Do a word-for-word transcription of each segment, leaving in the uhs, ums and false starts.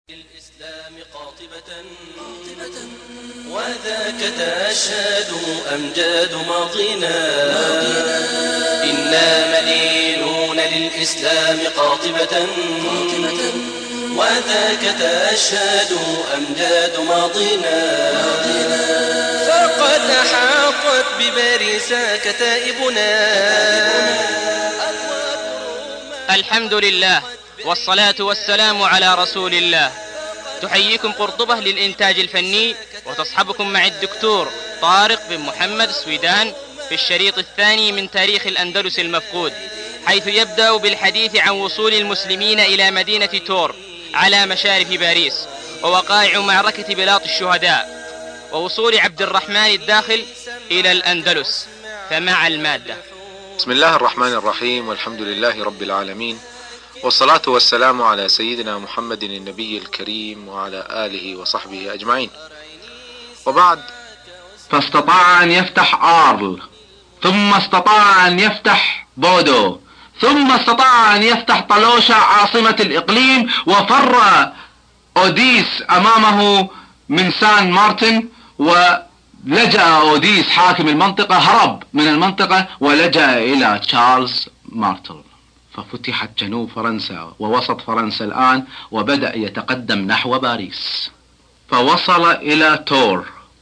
الإسلام قاطبة وذاك تشهد أمجاد ماضينا إنا ملينون للإسلام قاطبة وذاك تشهد أمجاد ماضينا فقد أحاطت بباريسا كتائبنا. الحمد لله والصلاة والسلام على رسول الله. تحييكم قرطبة للإنتاج الفني وتصحبكم مع الدكتور طارق بن محمد السويدان في الشريط الثاني من تاريخ الأندلس المفقود، حيث يبدأ بالحديث عن وصول المسلمين إلى مدينة تور على مشارف باريس، ووقائع معركة بلاط الشهداء، ووصول عبد الرحمن الداخل إلى الأندلس. فمع المادة. بسم الله الرحمن الرحيم، والحمد لله رب العالمين، والصلاة والسلام على سيدنا محمد النبي الكريم وعلى آله وصحبه أجمعين، وبعد. فاستطاع أن يفتح آرل، ثم استطاع أن يفتح بودو، ثم استطاع أن يفتح طلوشة عاصمة الإقليم، وفر أوديس أمامه من سان مارتن، ولجأ أوديس حاكم المنطقة، هرب من المنطقة ولجأ إلى تشارلز مارتل، ففتحت جنوب فرنسا ووسط فرنسا الآن، وبدأ يتقدم نحو باريس، فوصل إلى تور،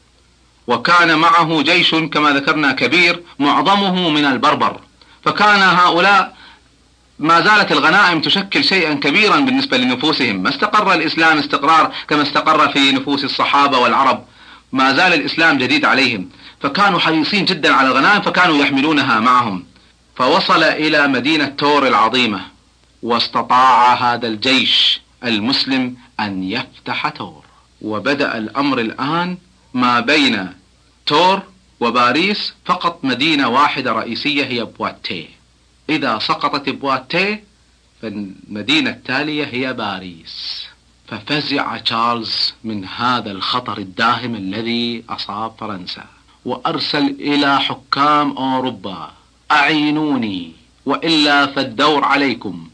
وكان معه جيش كما ذكرنا كبير معظمه من البربر، فكان هؤلاء ما زالت الغنائم تشكل شيئا كبيرا بالنسبة لنفوسهم. ما استقر الإسلام استقرار كما استقر في نفوس الصحابة والعرب، ما زال الإسلام جديد عليهم، فكانوا حريصين جدا على الغنائم، فكانوا يحملونها معهم. فوصل إلى مدينة تور العظيمة، واستطاع هذا الجيش المسلم أن يفتح تور، وبدأ الأمر الآن ما بين تور وباريس فقط مدينة واحدة رئيسية هي بواتيه. إذا سقطت بواتيه فالمدينة التالية هي باريس. ففزع تشارلز من هذا الخطر الداهم الذي أصاب فرنسا، وأرسل إلى حكام أوروبا: أعينوني وإلا فالدور عليكم.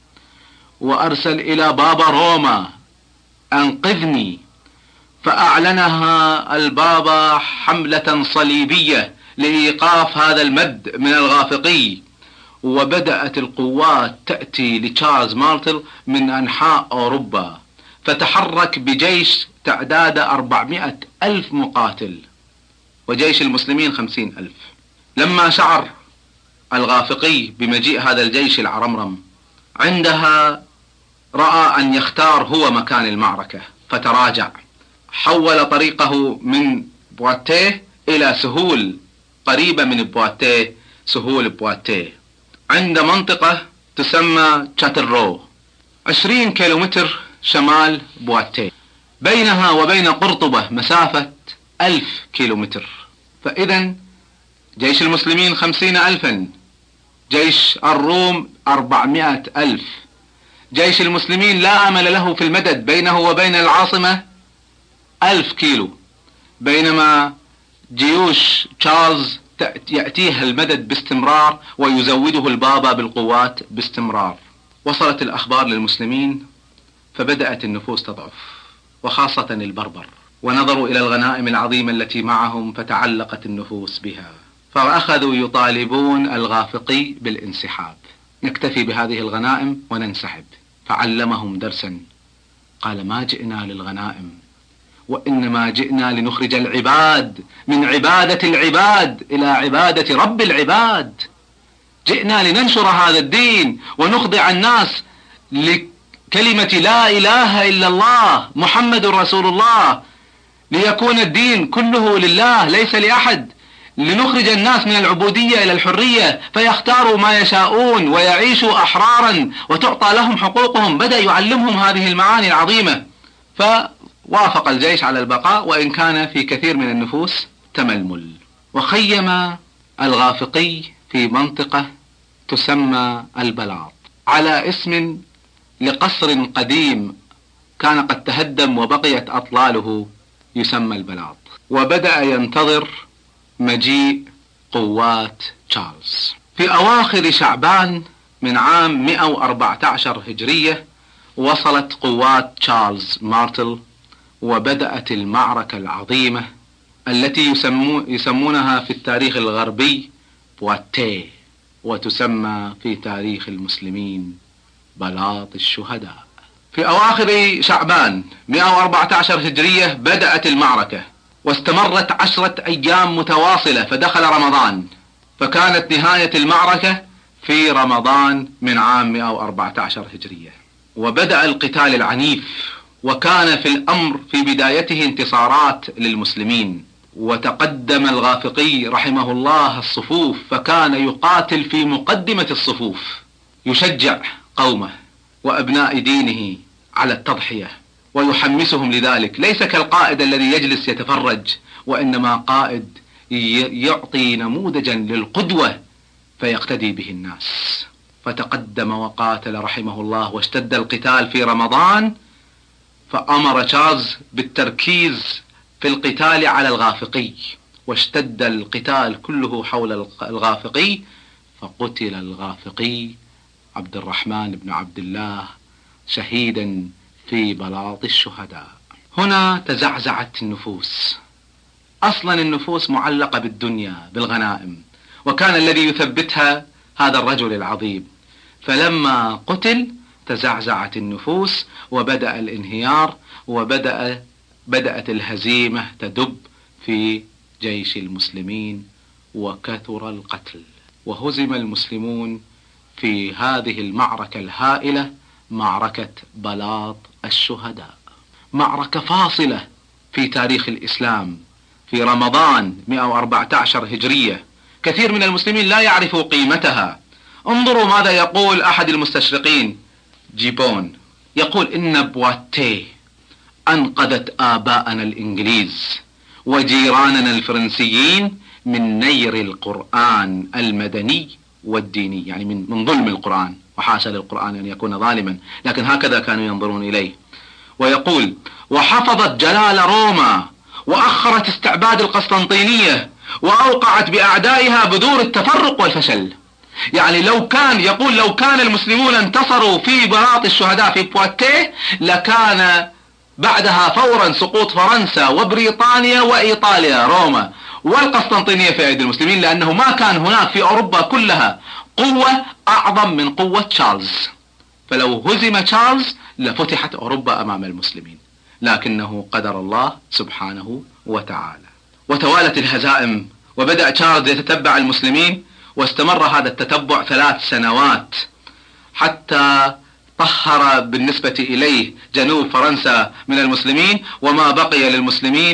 وأرسل إلى بابا روما: أنقذني. فأعلنها البابا حملة صليبية لإيقاف هذا المد من الغافقي، وبدأت القوات تأتي لتشارلز مارتل من أنحاء أوروبا، فتحرك بجيش تعداد أربعمائة ألف مقاتل، وجيش المسلمين خمسين ألف. لما شعر الغافقي بمجيء هذا الجيش العرمرم، عندها رأى أن يختار هو مكان المعركة، فتراجع، حول طريقه من بواتيه إلى سهول قريبة من بواتيه، سهول بواتيه، عند منطقة تسمى تشاترو، عشرين كيلومتر شمال بواتيه، بينها وبين قرطبة مسافة ألف كيلومتر. فإذا جيش المسلمين خمسين ألفا، جيش الروم أربعمائة ألف. جيش المسلمين لا أمل له في المدد، بينه وبين العاصمة ألف كيلو، بينما جيوش تشارلز يأتيها المدد باستمرار، ويزوده البابا بالقوات باستمرار. وصلت الأخبار للمسلمين، فبدأت النفوس تضعف، وخاصة البربر، ونظروا إلى الغنائم العظيمة التي معهم، فتعلقت النفوس بها، فأخذوا يطالبون الغافقي بالانسحاب: نكتفي بهذه الغنائم وننسحب. فعلمهم درسا، قال: ما جئنا للغنائم، وإنما جئنا لنخرج العباد من عبادة العباد إلى عبادة رب العباد. جئنا لننشر هذا الدين ونخضع الناس لكلمة لا إله إلا الله محمد رسول الله، ليكون الدين كله لله ليس لأحد، لنخرج الناس من العبودية إلى الحرية، فيختاروا ما يشاءون ويعيشوا أحرارا وتعطى لهم حقوقهم. بدأ يعلمهم هذه المعاني العظيمة، فوافق الجيش على البقاء، وإن كان في كثير من النفوس تململ. وخيم الغافقي في منطقة تسمى البلاط، على اسم لقصر قديم كان قد تهدم وبقيت أطلاله، يسمى البلاط. وبدأ ينتظر مجيء قوات تشارلز. في أواخر شعبان من عام مئة وأربعة عشر هجرية، وصلت قوات تشارلز مارتل وبدأت المعركة العظيمة التي يسمو يسمونها في التاريخ الغربي بواتيه، وتسمى في تاريخ المسلمين بلاط الشهداء. في أواخر شعبان مئة وأربعة عشر هجرية بدأت المعركة واستمرت عشرة أيام متواصلة، فدخل رمضان، فكانت نهاية المعركة في رمضان من عام مئة وأربعة عشر هجرية. وبدأ القتال العنيف، وكان في الأمر في بدايته انتصارات للمسلمين، وتقدم الغافقي رحمه الله الصفوف، فكان يقاتل في مقدمة الصفوف يشجع قومه وأبناء دينه على التضحية ويحمسهم لذلك، ليس كالقائد الذي يجلس يتفرج، وإنما قائد يعطي نموذجا للقدوة فيقتدي به الناس. فتقدم وقاتل رحمه الله، واشتد القتال في رمضان، فأمر تشارلز بالتركيز في القتال على الغافقي، واشتد القتال كله حول الغافقي، فقتل الغافقي عبد الرحمن بن عبد الله شهيدا في بلاط الشهداء. هنا تزعزعت النفوس. أصلا النفوس معلقة بالدنيا بالغنائم، وكان الذي يثبتها هذا الرجل العظيم، فلما قتل تزعزعت النفوس وبدأ الانهيار، وبدأ بدأت الهزيمة تدب في جيش المسلمين، وكثر القتل، وهزم المسلمون في هذه المعركة الهائلة، معركة بلاط الشهداء، معركة فاصلة في تاريخ الإسلام في رمضان مئة وأربعة عشر هجرية. كثير من المسلمين لا يعرفوا قيمتها. انظروا ماذا يقول أحد المستشرقين جيبون، يقول إن بواتيه أنقذت آباءنا الإنجليز وجيراننا الفرنسيين من نير القرآن المدني والديني، يعني من من ظلم القرآن، وحاشا للقرآن أن يكون ظالما، لكن هكذا كانوا ينظرون إليه. ويقول وحفظت جلال روما، وأخرت استعباد القسطنطينية، وأوقعت بأعدائها بذور التفرق والفشل. يعني لو كان يقول لو كان المسلمون انتصروا في بلاط الشهداء في بواتيه، لكان بعدها فورا سقوط فرنسا وبريطانيا وإيطاليا روما والقسطنطينية في أيدي المسلمين، لأنه ما كان هناك في أوروبا كلها قوة أعظم من قوة تشارلز. فلو هزم تشارلز لفتحت أوروبا أمام المسلمين، لكنه قدر الله سبحانه وتعالى. وتوالت الهزائم، وبدأ تشارلز يتتبع المسلمين، واستمر هذا التتبع ثلاث سنوات حتى طهر بالنسبة إليه جنوب فرنسا من المسلمين، وما بقي للمسلمين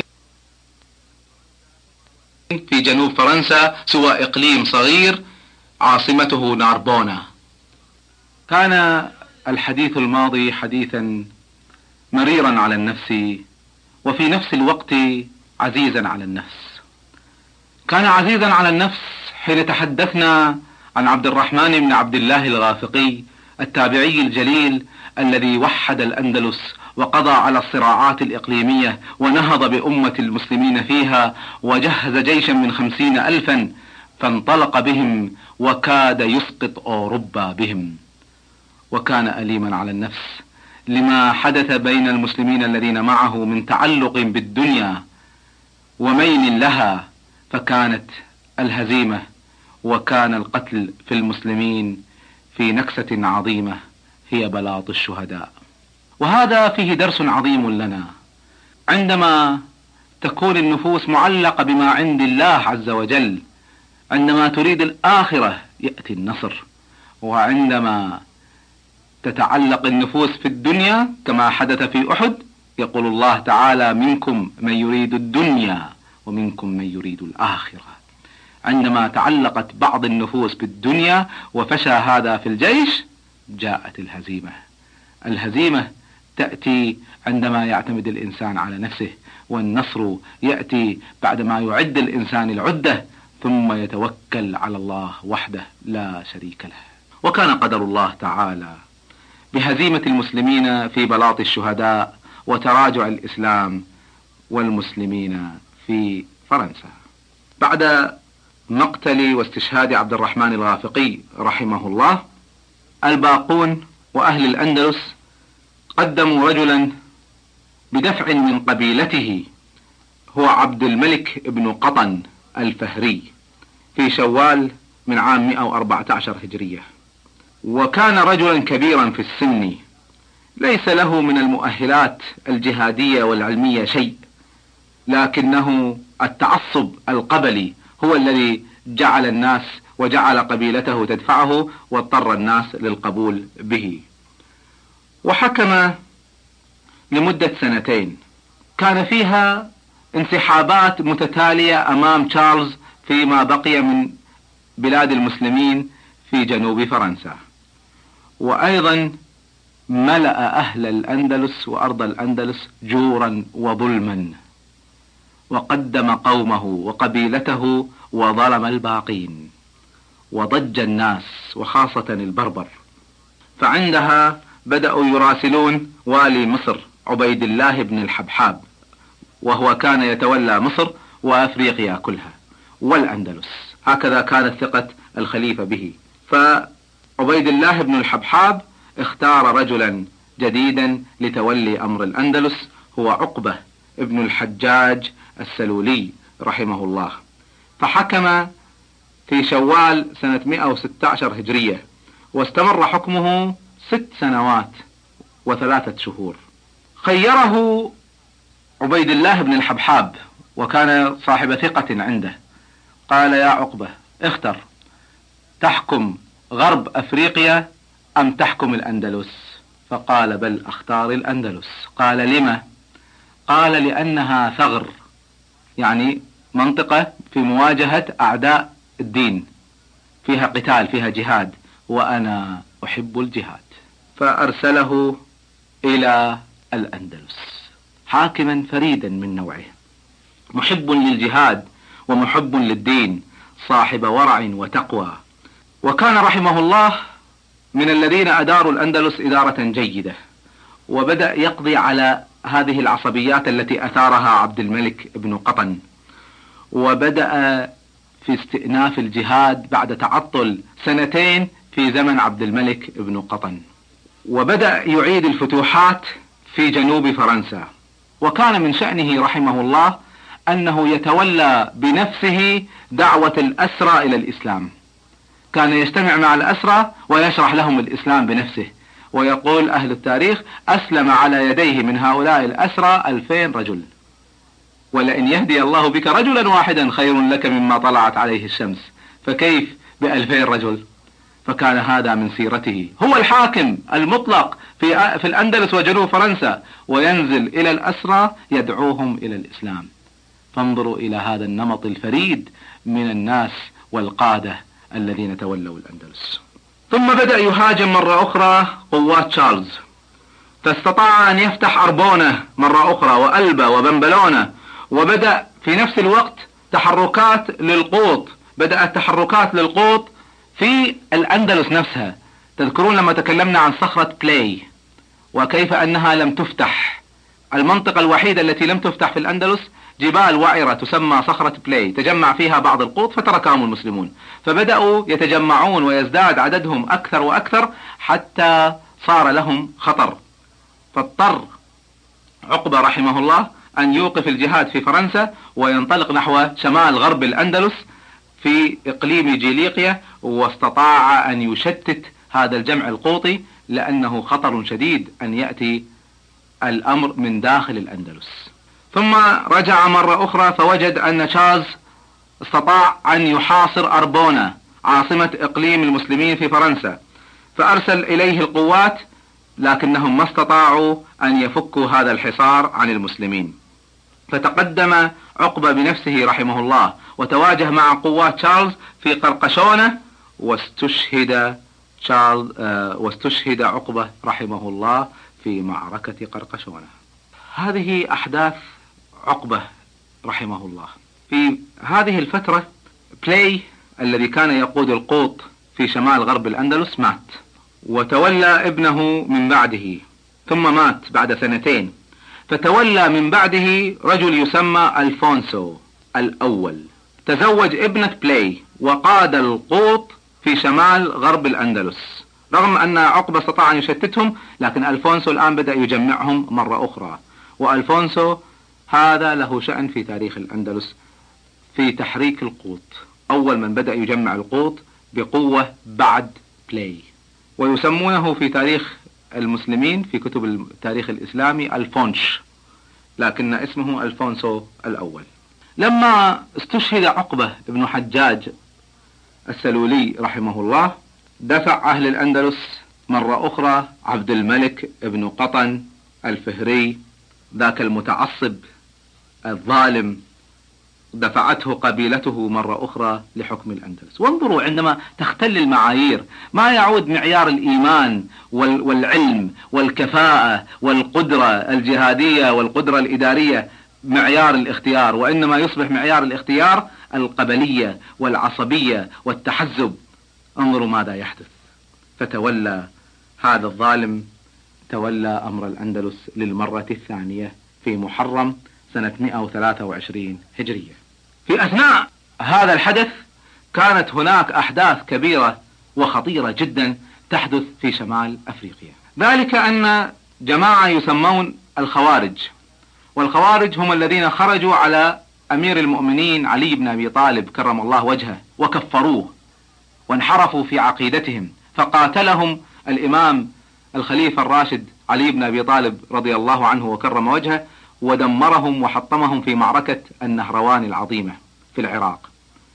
في جنوب فرنسا سوى إقليم صغير عاصمته ناربونا. كان الحديث الماضي حديثا مريرا على النفس، وفي نفس الوقت عزيزا على النفس. كان عزيزا على النفس حين تحدثنا عن عبد الرحمن بن عبد الله الغافقي التابعي الجليل الذي وحد الأندلس وقضى على الصراعات الإقليمية ونهض بأمة المسلمين فيها، وجهز جيشا من خمسين ألفا فانطلق بهم وكاد يسقط أوروبا بهم. وكان أليما على النفس لما حدث بين المسلمين الذين معه من تعلق بالدنيا وميل لها، فكانت الهزيمة وكان القتل في المسلمين في نكسة عظيمة هي بلاط الشهداء. وهذا فيه درس عظيم لنا. عندما تكون النفوس معلقة بما عند الله عز وجل، عندما تريد الآخرة يأتي النصر، وعندما تتعلق النفوس في الدنيا كما حدث في أحد يقول الله تعالى منكم من يريد الدنيا ومنكم من يريد الآخرة. عندما تعلقت بعض النفوس بالدنيا وفشى هذا في الجيش جاءت الهزيمة. الهزيمة تأتي عندما يعتمد الإنسان على نفسه، والنصر يأتي بعدما يعد الإنسان العدة ثم يتوكل على الله وحده لا شريك له. وكان قدر الله تعالى بهزيمة المسلمين في بلاط الشهداء وتراجع الإسلام والمسلمين في فرنسا. بعد مقتل واستشهاد عبد الرحمن الغافقي رحمه الله، الباقون وأهل الأندلس قدموا رجلا بدفع من قبيلته، هو عبد الملك بن قطن الفهري، في شوال من عام مئة وأربعة عشر هجرية. وكان رجلا كبيرا في السن، ليس له من المؤهلات الجهادية والعلمية شيء، لكنه التعصب القبلي هو الذي جعل الناس وجعل قبيلته تدفعه، واضطر الناس للقبول به. وحكم لمدة سنتين كان فيها انسحابات متتالية أمام تشارلز فيما بقي من بلاد المسلمين في جنوب فرنسا، وأيضا ملأ أهل الأندلس وأرض الأندلس جورا وظلما، وقدم قومه وقبيلته وظلم الباقين، وضج الناس وخاصة البربر. فعندها بدأوا يراسلون والي مصر عبيد الله بن الحبحاب، وهو كان يتولى مصر وأفريقيا كلها والأندلس، هكذا كانت ثقة الخليفة به. فعبيد الله بن الحبحاب اختار رجلا جديدا لتولي أمر الأندلس، هو عقبة ابن الحجاج السلولي رحمه الله. فحكم في شوال سنة مئة وستة عشر هجرية، واستمر حكمه ست سنوات وثلاثة شهور. خيره عبيد الله بن الحبحاب، وكان صاحب ثقة عنده، قال: يا عقبة، اختر، تحكم غرب أفريقيا أم تحكم الأندلس؟ فقال: بل أختار الأندلس. قال: لما؟ قال: لأنها ثغر، يعني منطقة في مواجهة أعداء الدين، فيها قتال، فيها جهاد، وأنا أحب الجهاد. فأرسله إلى الأندلس حاكما فريدا من نوعه، محب للجهاد ومحب للدين، صاحب ورع وتقوى. وكان رحمه الله من الذين أداروا الأندلس إدارة جيدة، وبدأ يقضي على هذه العصبيات التي أثارها عبد الملك بن قطن، وبدأ في استئناف الجهاد بعد تعطل سنتين في زمن عبد الملك بن قطن، وبدأ يعيد الفتوحات في جنوب فرنسا. وكان من شأنه رحمه الله أنه يتولى بنفسه دعوة الأسرى إلى الإسلام، كان يجتمع مع الأسرى ويشرح لهم الإسلام بنفسه، ويقول أهل التاريخ: أسلم على يديه من هؤلاء الأسرى ألفين رجل، ولئن يهدي الله بك رجلا واحدا خير لك مما طلعت عليه الشمس، فكيف بألفين رجل؟ فكان هذا من سيرته، هو الحاكم المطلق في في الأندلس وجنوب فرنسا، وينزل إلى الأسرى يدعوهم إلى الإسلام. فانظروا إلى هذا النمط الفريد من الناس والقادة الذين تولوا الأندلس. ثم بدأ يهاجم مرة أخرى قوات تشارلز، فاستطاع أن يفتح أربونة مرة أخرى وألبا وبنبلونة، وبدأ في نفس الوقت تحركات للقوط، بدأت تحركات للقوط في الأندلس نفسها. تذكرون لما تكلمنا عن صخرة بلاي وكيف أنها لم تفتح، المنطقة الوحيدة التي لم تفتح في الأندلس جبال وعرة تسمى صخرة بلاي، تجمع فيها بعض القوط فتركهم المسلمون، فبدأوا يتجمعون ويزداد عددهم أكثر وأكثر حتى صار لهم خطر. فاضطر عقبة رحمه الله أن يوقف الجهاد في فرنسا وينطلق نحو شمال غرب الأندلس في إقليم جيليقيا، واستطاع أن يشتت هذا الجمع القوطي، لأنه خطر شديد أن يأتي الأمر من داخل الأندلس. ثم رجع مرة أخرى فوجد أن تشارلز استطاع أن يحاصر أربونة عاصمة إقليم المسلمين في فرنسا، فأرسل إليه القوات، لكنهم ما استطاعوا أن يفكوا هذا الحصار عن المسلمين. فتقدم عقبة بنفسه رحمه الله وتواجه مع قوات تشارلز في قرقشونة، واستشهد تشارلز آه واستشهد عقبة رحمه الله في معركة قرقشونة. هذه أحداث عقبة رحمه الله. في هذه الفترة بلاي الذي كان يقود القوط في شمال غرب الأندلس مات، وتولى ابنه من بعده، ثم مات بعد سنتين، فتولى من بعده رجل يسمى ألفونسو الأول، تزوج ابنة بلاي وقاد القوط في شمال غرب الأندلس، رغم أن عقبة استطاع أن يشتتهم، لكن ألفونسو الآن بدأ يجمعهم مرة أخرى. وألفونسو هذا له شأن في تاريخ الأندلس في تحريك القوط، أول من بدأ يجمع القوط بقوة بعد بلاي، ويسمونه في تاريخ المسلمين في كتب التاريخ الإسلامي الفونش، لكن اسمه ألفونسو الأول. لما استشهد عقبة بن حجاج السلولي رحمه الله، دفع أهل الأندلس مرة أخرى عبد الملك بن قطن الفهري، ذاك المتعصب الظالم، دفعته قبيلته مرة أخرى لحكم الأندلس. وانظروا عندما تختل المعايير، ما يعود معيار الإيمان والعلم والكفاءة والقدرة الجهادية والقدرة الإدارية معيار الاختيار، وإنما يصبح معيار الاختيار القبلية والعصبية والتحزب. انظروا ماذا يحدث. فتولى هذا الظالم، تولى أمر الأندلس للمرة الثانية في محرم سنة مئة وثلاثة وعشرين هجرية. في أثناء هذا الحدث كانت هناك أحداث كبيرة وخطيرة جدا تحدث في شمال أفريقيا، ذلك أن جماعة يسمون الخوارج، والخوارج هم الذين خرجوا على أمير المؤمنين علي بن أبي طالب كرم الله وجهه وكفروه وانحرفوا في عقيدتهم، فقاتلهم الإمام الخليفة الراشد علي بن أبي طالب رضي الله عنه وكرم وجهه، ودمرهم وحطمهم في معركة النهروان العظيمة في العراق.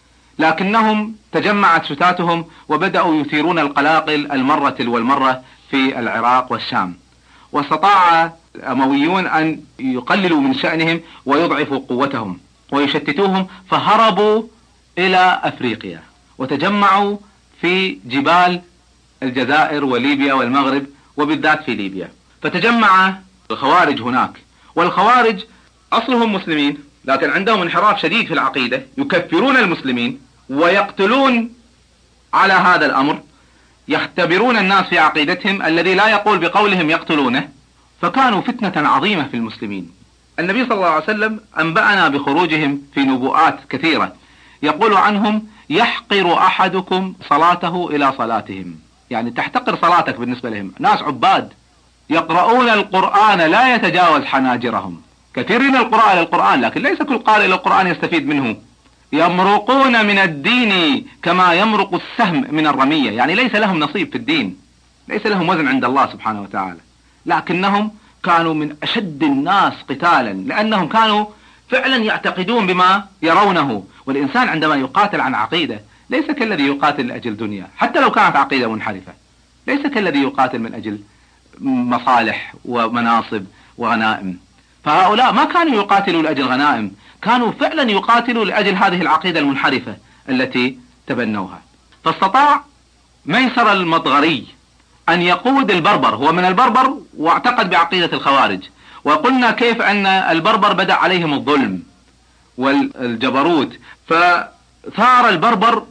لكنهم تجمعت شتاتهم وبدأوا يثيرون القلاقل المرة والمرة في العراق والشام، واستطاع الأمويون أن يقللوا من شأنهم ويضعفوا قوتهم ويشتتوهم، فهربوا إلى أفريقيا وتجمعوا في جبال الجزائر وليبيا والمغرب، وبالذات في ليبيا. فتجمع الخوارج هناك، والخوارج أصلهم مسلمين لكن عندهم انحراف شديد في العقيدة، يكفرون المسلمين ويقتلون على هذا الأمر، يختبرون الناس في عقيدتهم، الذي لا يقول بقولهم يقتلونه. فكانوا فتنة عظيمة في المسلمين. النبي صلى الله عليه وسلم أنبأنا بخروجهم في نبوءات كثيرة، يقول عنهم: يحقر أحدكم صلاته إلى صلاتهم، يعني تحتقر صلاتك بالنسبة لهم. ناس عباد يقرؤون القرآن لا يتجاوز حناجرهم، كثيرين القراءة للقرآن لكن ليس كل قارئ للقرآن يستفيد منه. يمرقون من الدين كما يمرق السهم من الرمية، يعني ليس لهم نصيب في الدين، ليس لهم وزن عند الله سبحانه وتعالى، لكنهم كانوا من أشد الناس قتالا، لأنهم كانوا فعلا يعتقدون بما يرونه. والإنسان عندما يقاتل عن عقيدة ليس كالذي يقاتل لأجل دنيا، حتى لو كانت عقيدة منحرفة، ليس كالذي يقاتل من أجل مصالح ومناصب وغنائم. فهؤلاء ما كانوا يقاتلوا لأجل غنائم، كانوا فعلا يقاتلوا لأجل هذه العقيدة المنحرفة التي تبنوها. فاستطاع ميسر المضغري أن يقود البربر، هو من البربر واعتقد بعقيدة الخوارج، وقلنا كيف أن البربر بدأ عليهم الظلم والجبروت، فثار البربر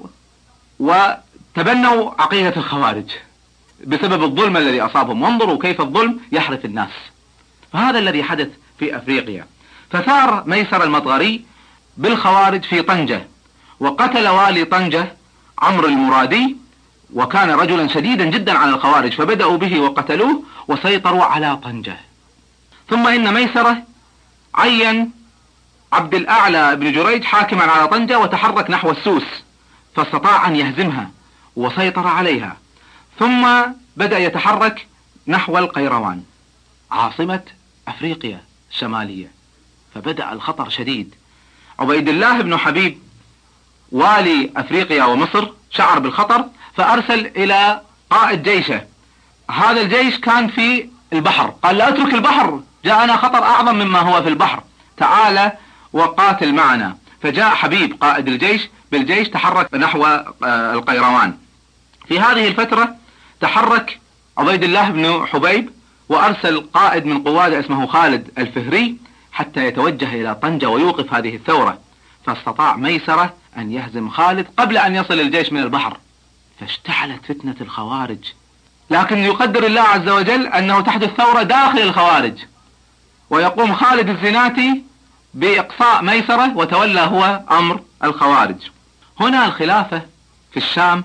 وتبنوا عقيدة الخوارج بسبب الظلم الذي أصابهم. وانظروا كيف الظلم يحرف الناس. فهذا الذي حدث في أفريقيا. فثار ميسر المضغري بالخوارج في طنجة، وقتل والي طنجة عمرو المرادي، وكان رجلا شديدا جدا على الخوارج، فبدأوا به وقتلوه وسيطروا على طنجة. ثم إن ميسرة عين عبد الأعلى بن جريج حاكما على طنجة وتحرك نحو السوس، فاستطاع أن يهزمها وسيطر عليها. ثم بدأ يتحرك نحو القيروان عاصمة أفريقيا الشمالية، فبدأ الخطر شديد. عبيد الله بن حبيب والي أفريقيا ومصر شعر بالخطر، فأرسل إلى قائد جيشه. هذا الجيش كان في البحر، قال: لا أترك البحر، جاءنا خطر أعظم مما هو في البحر، تعال وقاتل معنا. فجاء حبيب قائد الجيش بالجيش، تحرك نحو القيروان. في هذه الفترة تحرك عبيد الله بن حبيب وأرسل قائد من قواده اسمه خالد الفهري حتى يتوجه إلى طنجة ويوقف هذه الثورة. فاستطاع ميسرة أن يهزم خالد قبل أن يصل الجيش من البحر، فاشتعلت فتنة الخوارج. لكن يقدر الله عز وجل أنه تحدث ثورة داخل الخوارج، ويقوم خالد الزناتي بإقصاء ميسرة وتولى هو أمر الخوارج. هنا الخلافة في الشام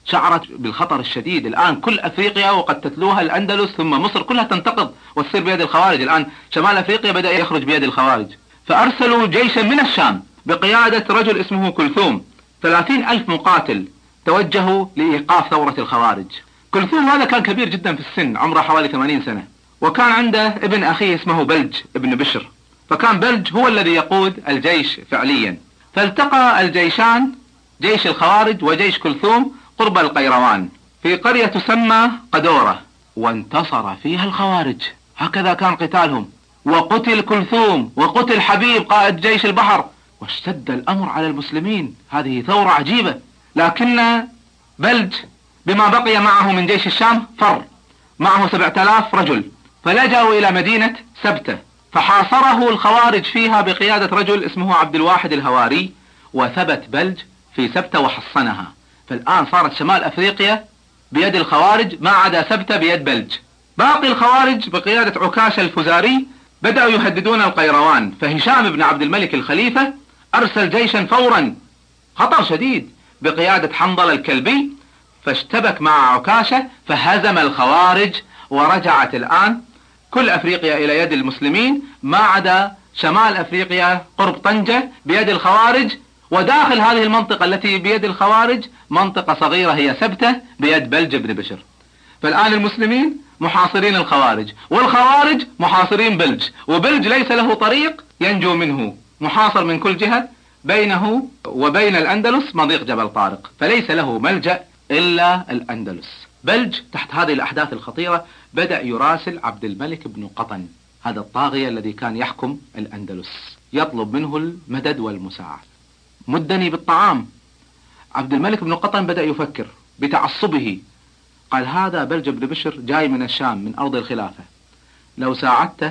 شعرت بالخطر الشديد. الآن كل أفريقيا وقد تتلوها الأندلس ثم مصر كلها تنتقض وتصير بيد الخوارج. الآن شمال أفريقيا بدأ يخرج بيد الخوارج، فأرسلوا جيشا من الشام بقيادة رجل اسمه كلثوم، ثلاثين ألف مقاتل توجهوا لإيقاف ثورة الخوارج. كلثوم هذا كان كبير جدا في السن، عمره حوالي ثمانين سنة، وكان عنده ابن أخيه اسمه بلج ابن بشر، فكان بلج هو الذي يقود الجيش فعليا. فالتقى الجيشان، جيش الخوارج وجيش كلثوم، قرب القيروان في قرية تسمى قدورة، وانتصر فيها الخوارج. هكذا كان قتالهم، وقتل كلثوم وقتل حبيب قائد جيش البحر، واشتد الأمر على المسلمين. هذه ثورة عجيبة. لكن بلج بما بقي معه من جيش الشام فر، معه سبعة آلاف رجل، فلجأوا إلى مدينة سبتة، فحاصره الخوارج فيها بقيادة رجل اسمه عبد الواحد الهواري، وثبت بلج في سبتة وحصنها. فالآن صارت شمال أفريقيا بيد الخوارج ما عدا سبتة بيد بلج. باقي الخوارج بقيادة عكاشة الفزاري بدأوا يهددون القيروان، فهشام بن عبد الملك الخليفة أرسل جيشا فورا، خطر شديد، بقيادة حنظل الكلبي، فاشتبك مع عكاشة فهزم الخوارج، ورجعت الآن كل أفريقيا إلى يد المسلمين ما عدا شمال أفريقيا قرب طنجة بيد الخوارج، وداخل هذه المنطقة التي بيد الخوارج منطقة صغيرة هي سبتة بيد بلج بن بشر. فالآن المسلمين محاصرين الخوارج، والخوارج محاصرين بلج، وبلج ليس له طريق ينجو منه، محاصر من كل جهة، بينه وبين الأندلس مضيق جبل طارق، فليس له ملجأ إلا الأندلس. بلج تحت هذه الأحداث الخطيرة بدأ يراسل عبد الملك بن قطن، هذا الطاغية الذي كان يحكم الأندلس، يطلب منه المدد والمساعدة. مدني بالطعام. عبد الملك بن قطن بدأ يفكر بتعصبه، قال هذا بلج بن بشر جاي من الشام من أرض الخلافة، لو ساعدته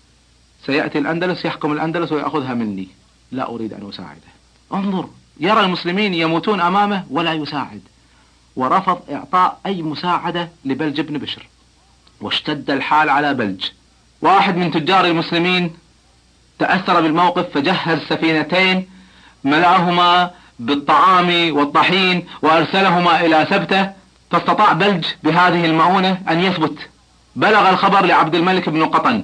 سيأتي الأندلس يحكم الأندلس ويأخذها مني، لا أريد أن أساعده. انظر، يرى المسلمين يموتون أمامه ولا يساعد، ورفض إعطاء أي مساعدة لبلج بن بشر. واشتد الحال على بلج. واحد من تجار المسلمين تأثر بالموقف فجهز سفينتين ملأهما بالطعام والطحين وأرسلهما إلى سبتة، فاستطاع بلج بهذه المؤونة أن يثبت. بلغ الخبر لعبد الملك بن قطن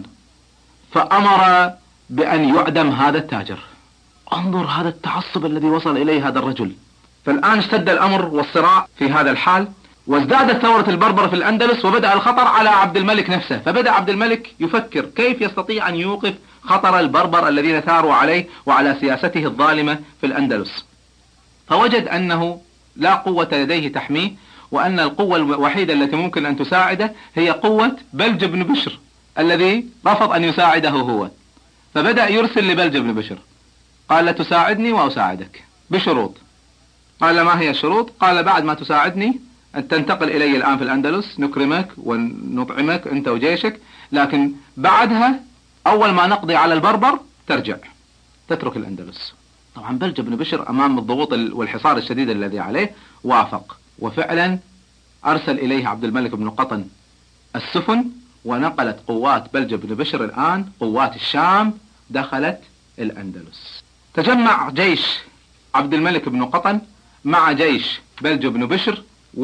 فأمر بأن يعدم هذا التاجر. انظر هذا التعصب الذي وصل إليه هذا الرجل. فالآن اشتد الأمر والصراع في هذا الحال، وازدادت ثورة البربر في الأندلس، وبدأ الخطر على عبد الملك نفسه. فبدأ عبد الملك يفكر كيف يستطيع أن يوقف خطر البربر الذين ثاروا عليه وعلى سياسته الظالمة في الأندلس. فوجد أنه لا قوة لديه تحميه، وأن القوة الوحيدة التي ممكن أن تساعده هي قوة بلج بن بشر الذي رفض أن يساعده هو. فبدأ يرسل لبلج بن بشر، قال له تساعدني وأساعدك بشروط. قال ما هي الشروط؟ قال بعد ما تساعدني أن تنتقل إلي الآن في الأندلس، نكرمك ونطعمك أنت وجيشك، لكن بعدها أول ما نقضي على البربر ترجع تترك الأندلس. طبعا بلج بن بشر أمام الضغوط والحصار الشديد الذي عليه وافق، وفعلا أرسل إليه عبد الملك بن قطن السفن، ونقلت قوات بلج بن بشر الآن قوات الشام دخلت الأندلس. تجمع جيش عبد الملك بن قطن مع جيش بلج بن بشر،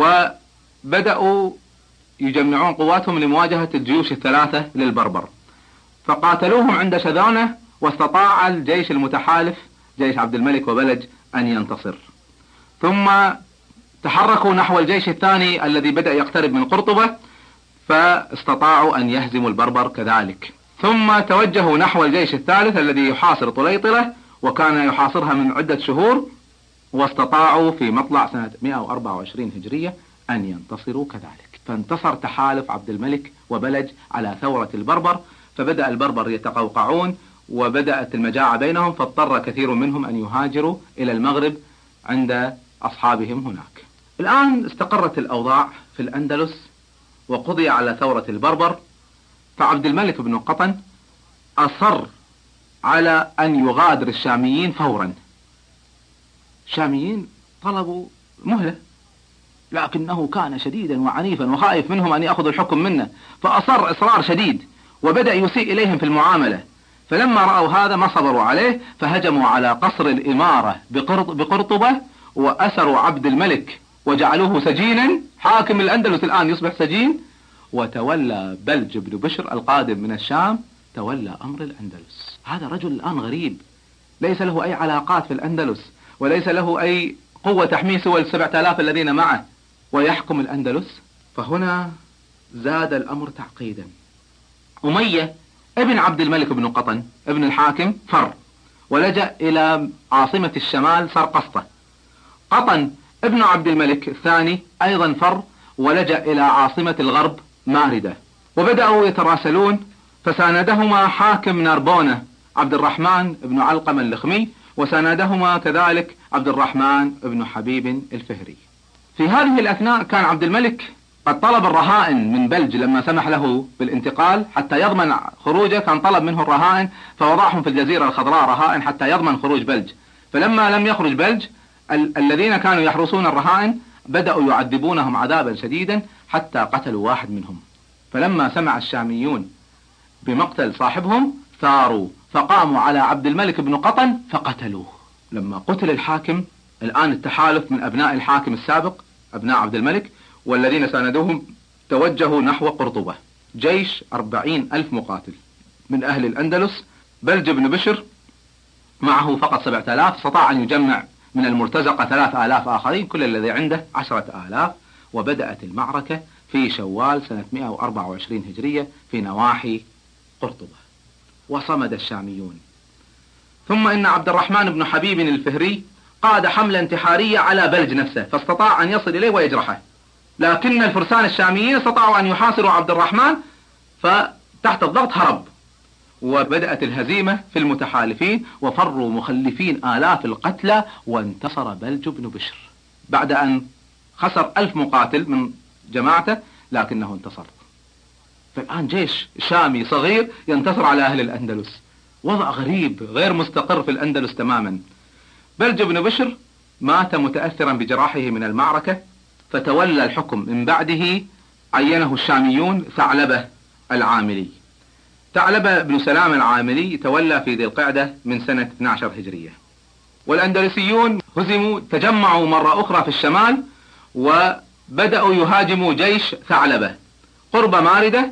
وبدأوا يجمعون قواتهم لمواجهة الجيوش الثلاثة للبربر، فقاتلوهم عند شذانة، واستطاع الجيش المتحالف جيش عبد الملك وبلج أن ينتصر. ثم تحركوا نحو الجيش الثاني الذي بدأ يقترب من قرطبة، فاستطاعوا أن يهزموا البربر كذلك. ثم توجهوا نحو الجيش الثالث الذي يحاصر طليطلة، وكان يحاصرها من عدة شهور، واستطاعوا في مطلع سنة مئة وأربعة وعشرين هجرية أن ينتصروا كذلك. فانتصر تحالف عبد الملك وبلج على ثورة البربر، فبدأ البربر يتقوقعون، وبدأت المجاعة بينهم، فاضطر كثير منهم أن يهاجروا إلى المغرب عند أصحابهم هناك. الآن استقرت الأوضاع في الأندلس وقضي على ثورة البربر، فعبد الملك بن قطن أصر على أن يغادر الشاميين فورا. الشاميين طلبوا مهلة، لكنه كان شديدا وعنيفا وخائف منهم أن يأخذوا الحكم منه، فأصر إصرار شديد وبدأ يسيء إليهم في المعاملة. فلما رأوا هذا ما صبروا عليه، فهجموا على قصر الإمارة بقرطبة، وأسروا عبد الملك وجعلوه سجينا، حاكم الأندلس الآن يصبح سجين. وتولى بلج بن بشر القادم من الشام تولى أمر الأندلس. هذا رجل الآن غريب، ليس له أي علاقات في الأندلس، وليس له أي قوة تحميه سوى السبعة آلاف الذين معه، ويحكم الأندلس. فهنا زاد الأمر تعقيدا. أمية ابن عبد الملك بن قطن ابن الحاكم فر ولجأ إلى عاصمة الشمال سرقسطة. قطن ابن عبد الملك الثاني أيضا فر ولجأ إلى عاصمة الغرب ماردة، وبدأوا يتراسلون، فساندهما حاكم نربونة عبد الرحمن بن علقم اللخمي، وساندهما كذلك عبد الرحمن بن حبيب الفهري. في هذه الأثناء كان عبد الملك قد طلب الرهائن من بلج لما سمح له بالانتقال حتى يضمن خروجه، كان طلب منه الرهائن فوضعهم في الجزيرة الخضراء رهائن حتى يضمن خروج بلج. فلما لم يخرج بلج ال الذين كانوا يحرسون الرهائن بدأوا يعذبونهم عذابا شديدا حتى قتلوا واحد منهم. فلما سمع الشاميون بمقتل صاحبهم ثاروا فقاموا على عبد الملك بن قطن فقتلوه. لما قتل الحاكم، الآن التحالف من أبناء الحاكم السابق أبناء عبد الملك والذين ساندوهم توجهوا نحو قرطبة، جيش أربعين ألف مقاتل من أهل الأندلس. بلج بن بشر معه فقط سبعة آلاف، استطاع أن يجمع من المرتزقة ثلاث آلاف آخرين، كل الذي عنده عشرة آلاف. وبدأت المعركة في شوال سنة مئة وأربعة وعشرين هجرية في نواحي قرطبة، وصمد الشاميون. ثم إن عبد الرحمن بن حبيب الفهري قاد حملة انتحارية على بلج نفسه، فاستطاع أن يصل إليه ويجرحه، لكن الفرسان الشاميين استطاعوا أن يحاصروا عبد الرحمن، فتحت الضغط هرب. وبدأت الهزيمة في المتحالفين وفروا مخلفين آلاف القتلى، وانتصر بلج بن بشر بعد أن خسر ألف مقاتل من جماعته، لكنه انتصر. فالآن جيش شامي صغير ينتصر على أهل الأندلس، وضع غريب غير مستقر في الأندلس تماما. بلج بن بشر مات متأثرا بجراحه من المعركة، فتولى الحكم من بعده عينه الشاميون ثعلبة العاملي. ثعلبة بن سلام العاملي تولى في ذي القعدة من سنة اثني عشر هجرية. والأندلسيون هزموا، تجمعوا مرة أخرى في الشمال وبدأوا يهاجموا جيش ثعلبة قرب ماردة،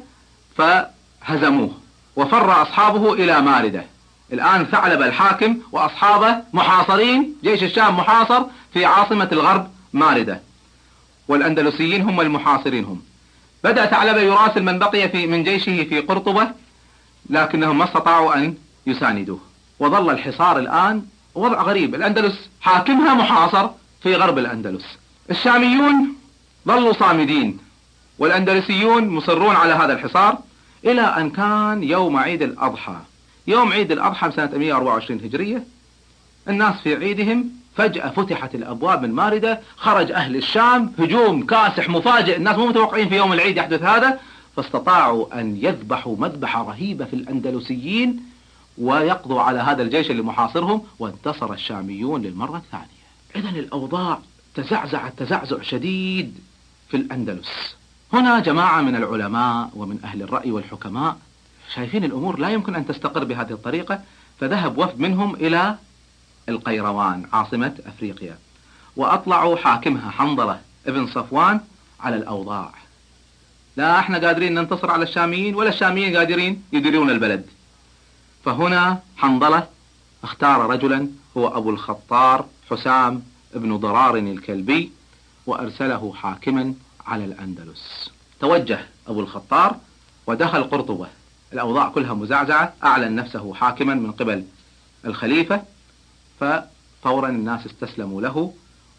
فهزموه وفر أصحابه إلى ماردة. الآن ثعلبة الحاكم وأصحابه محاصرين، جيش الشام محاصر في عاصمة الغرب ماردة، والأندلسيين هم المحاصرين هم. بدأ ثعلبة يراسل من بقي في من جيشه في قرطبة، لكنهم ما استطاعوا أن يساندوه، وظل الحصار الآن وضع غريب. الأندلس حاكمها محاصر في غرب الأندلس، الشاميون ظلوا صامدين، والأندلسيون مصرون على هذا الحصار، إلى أن كان يوم عيد الأضحى. يوم عيد الأضحى سنة مئة وأربعة وعشرين هجرية، الناس في عيدهم، فجأة فتحت الأبواب من ماردة، خرج أهل الشام هجوم كاسح مفاجئ، الناس مو متوقعين في يوم العيد يحدث هذا، فاستطاعوا أن يذبحوا مذبحة رهيبة في الأندلسيين ويقضوا على هذا الجيش اللي محاصرهم، وانتصر الشاميون للمرة الثانية. إذن الأوضاع تزعزعت تزعزع شديد في الأندلس. هنا جماعة من العلماء ومن أهل الرأي والحكماء شايفين الأمور لا يمكن أن تستقر بهذه الطريقة، فذهب وفد منهم إلى القيروان عاصمة أفريقيا، وأطلعوا حاكمها حنظلة ابن صفوان على الأوضاع. لا احنا قادرين ننتصر على الشاميين ولا الشاميين قادرين يديرون البلد. فهنا حنظلة اختار رجلا هو أبو الخطار حسام ابن ضرار الكلبي، وأرسله حاكما على الأندلس. توجه أبو الخطار ودخل قرطبة، الأوضاع كلها مزعزعة، أعلن نفسه حاكما من قبل الخليفة، ففورا الناس استسلموا له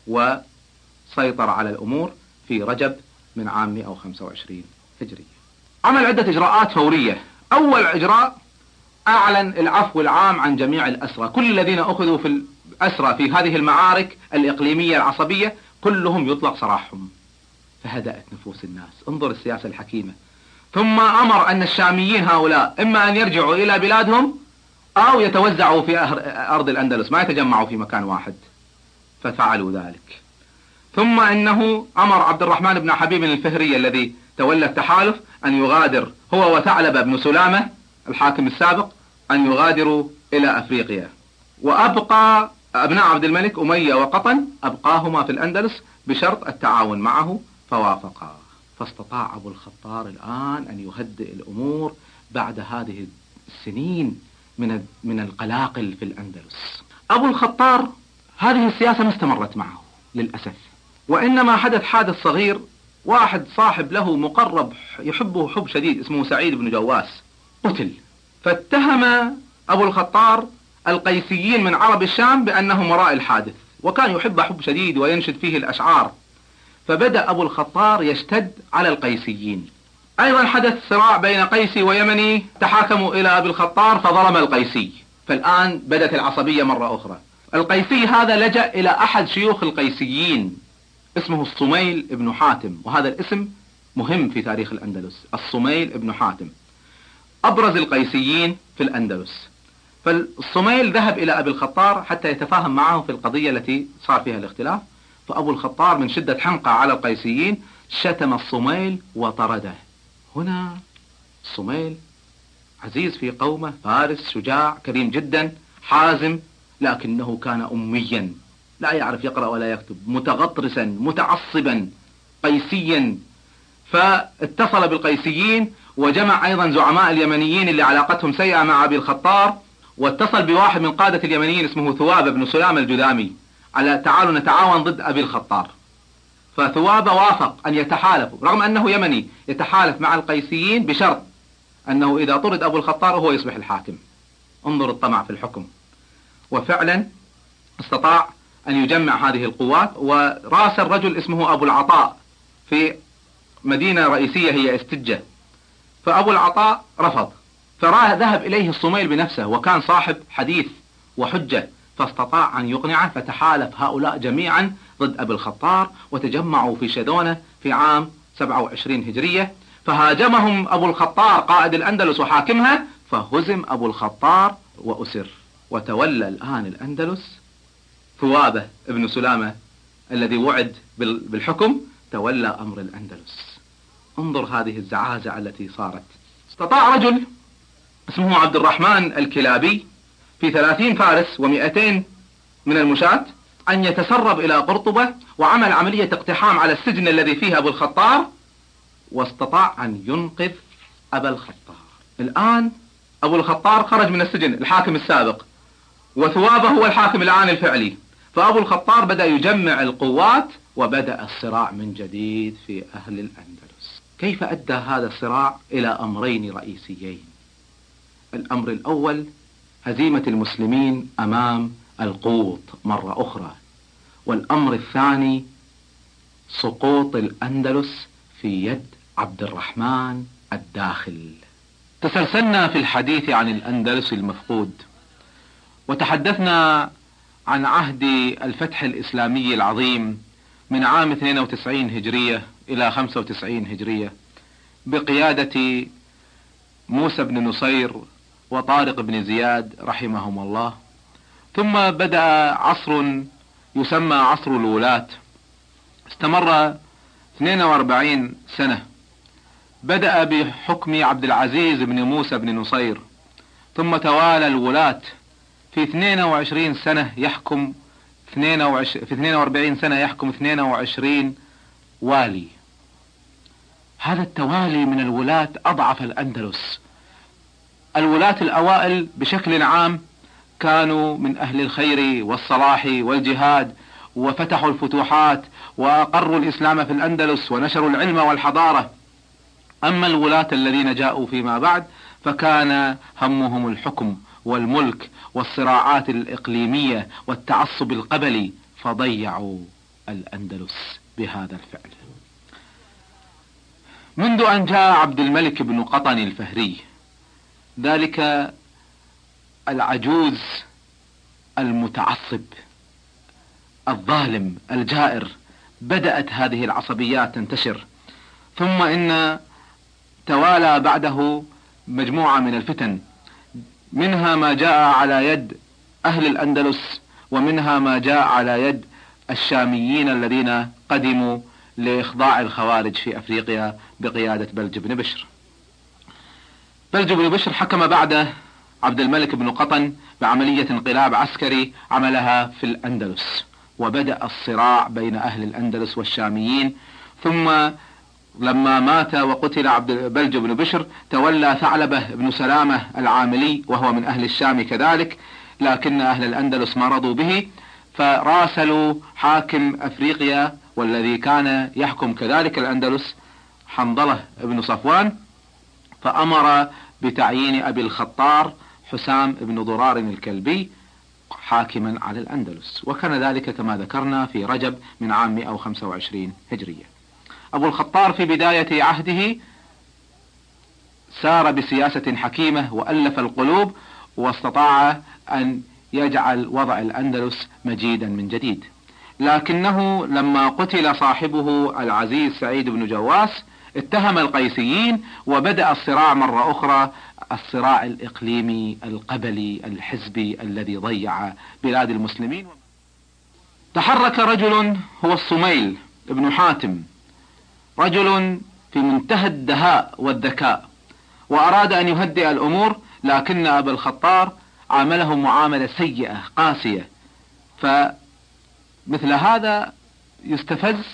وسيطر على الأمور في رجب من عام مئة وخمسة وعشرين هجرية. عمل عدة إجراءات فورية. أول إجراء أعلن العفو العام عن جميع الأسرى، كل الذين أخذوا في الأسرى في هذه المعارك الإقليمية العصبية كلهم يطلق سراحهم، فهدأت نفوس الناس. انظر السياسة الحكيمة. ثم أمر أن الشاميين هؤلاء إما أن يرجعوا إلى بلادهم أو يتوزعوا في أرض الأندلس، ما يتجمعوا في مكان واحد، ففعلوا ذلك. ثم إنه أمر عبد الرحمن بن حبيب الفهري الذي تولى التحالف أن يغادر هو وثعلبة بن سلامة الحاكم السابق، أن يغادروا إلى أفريقيا، وأبقى أبناء عبد الملك أمية وقطن أبقاهما في الأندلس بشرط التعاون معه، فوافقا. فاستطاع أبو الخطار الآن أن يهدئ الأمور بعد هذه السنين من من القلاقل في الأندلس. أبو الخطار هذه السياسة ما استمرت معه للأسف، وإنما حدث حادث صغير. واحد صاحب له مقرب يحبه حب شديد اسمه سعيد بن جواس قتل، فاتهم أبو الخطار القيسيين من عرب الشام بأنهم وراء الحادث، وكان يحب حب شديد وينشد فيه الأشعار. فبدأ أبو الخطار يشتد على القيسيين. أيضا حدث صراع بين قيسي ويمني، تحاكموا إلى أبي الخطار فظلم القيسي، فالآن بدت العصبية مرة أخرى. القيسي هذا لجأ إلى أحد شيوخ القيسيين اسمه الصميل ابن حاتم، وهذا الاسم مهم في تاريخ الأندلس. الصميل ابن حاتم أبرز القيسيين في الأندلس. فالصميل ذهب إلى أبي الخطار حتى يتفاهم معه في القضية التي صار فيها الاختلاف. فأبو الخطار من شدة حمقه على القيسيين شتم الصميل وطرده. هنا الصميل عزيز في قومه، فارس شجاع كريم جدا حازم، لكنه كان أميا لا يعرف يقرأ ولا يكتب، متغطرسا متعصبا قيسيا. فاتصل بالقيسيين وجمع أيضا زعماء اليمنيين اللي علاقتهم سيئة مع أبي الخطار، واتصل بواحد من قادة اليمنيين اسمه ثوابة بن سلام الجذامي على تعالوا نتعاون ضد أبي الخطار. فثوابة وافق أن يتحالف رغم أنه يمني، يتحالف مع القيسيين بشرط أنه إذا طرد أبو الخطار هو يصبح الحاكم. انظر الطمع في الحكم. وفعلا استطاع أن يجمع هذه القوات، وراسل رجل اسمه أبو العطاء في مدينة رئيسية هي استجة. فأبو العطاء رفض، فذهب إليه الصميل بنفسه وكان صاحب حديث وحجة، فاستطاع أن يقنعه، فتحالف هؤلاء جميعا ضد أبي الخطار وتجمعوا في شدونة في عام سبعة وعشرين هجرية. فهاجمهم أبو الخطار قائد الأندلس وحاكمها، فهزم أبو الخطار وأسر. وتولى الآن الأندلس ثوابة ابن سلامة الذي وعد بالحكم، تولى أمر الأندلس. انظر هذه الزعازع التي صارت. استطاع رجل اسمه عبد الرحمن الكلابي في ثلاثين فارس ومئتين من المشاة أن يتسرب إلى قرطبة، وعمل عملية اقتحام على السجن الذي فيه أبو الخطار، واستطاع أن ينقذ أبا الخطار. الآن أبو الخطار خرج من السجن الحاكم السابق، وثوابه هو الحاكم الآن الفعلي. فأبو الخطار بدأ يجمع القوات، وبدأ الصراع من جديد في أهل الأندلس. كيف أدى هذا الصراع إلى أمرين رئيسيين؟ الأمر الأول هزيمة المسلمين أمام القوط مرة أخرى، والأمر الثاني سقوط الأندلس في يد عبد الرحمن الداخل. تسلسلنا في الحديث عن الأندلس المفقود، وتحدثنا عن عهد الفتح الإسلامي العظيم من عام اثنين وتسعين هجرية إلى خمسة وتسعين هجرية بقيادة موسى بن نصير وطارق بن زياد رحمهم الله. ثم بدأ عصر يسمى عصر الولاة، استمر اثنين وأربعين سنة. بدأ بحكم عبد العزيز بن موسى بن نصير، ثم توالى الولاة في اثنين وعشرين سنة يحكم اثنين وعشرين في اثنين وأربعين سنة يحكم اثنين وعشرين والي. هذا التوالي من الولاة أضعف الأندلس. الولاة الأوائل بشكل عام كانوا من أهل الخير والصلاح والجهاد، وفتحوا الفتوحات وأقروا الإسلام في الأندلس ونشروا العلم والحضارة. أما الولاة الذين جاءوا فيما بعد فكان همهم الحكم والملك والصراعات الإقليمية والتعصب القبلي، فضيعوا الأندلس بهذا الفعل. منذ أن جاء عبد الملك بن قطن الفهري، ذلك العجوز المتعصب الظالم الجائر، بدأت هذه العصبيات تنتشر. ثم إن توالى بعده مجموعة من الفتن، منها ما جاء على يد أهل الأندلس، ومنها ما جاء على يد الشاميين الذين قدموا لإخضاع الخوارج في أفريقيا بقيادة بلج بن بشر. بلج بن بشر حكم بعد عبد الملك بن قطن بعملية انقلاب عسكري عملها في الأندلس، وبدأ الصراع بين أهل الأندلس والشاميين. ثم لما مات وقتل عبد بلج بن بشر تولى ثعلبة بن سلامة العاملي وهو من أهل الشام كذلك، لكن أهل الأندلس ما رضوا به، فراسلوا حاكم أفريقيا والذي كان يحكم كذلك الأندلس حنظلة بن صفوان، فأمر بتعيين أبي الخطار حسام بن ضرار الكلبي حاكما على الأندلس، وكان ذلك كما ذكرنا في رجب من عام مئة وخمسة وعشرين هجرية. أبو الخطار في بداية عهده سار بسياسة حكيمة وألف القلوب، واستطاع أن يجعل وضع الأندلس مجيدا من جديد، لكنه لما قتل صاحبه العزيز سعيد بن جواس اتهم القيسيين، وبدأ الصراع مرة أخرى، الصراع الإقليمي القبلي الحزبي الذي ضيع بلاد المسلمين. تحرك رجل هو الصميل ابن حاتم، رجل في منتهى الدهاء والذكاء، وأراد أن يهدئ الأمور، لكن أبا الخطار عامله معاملة سيئة قاسية، فمثل هذا يستفز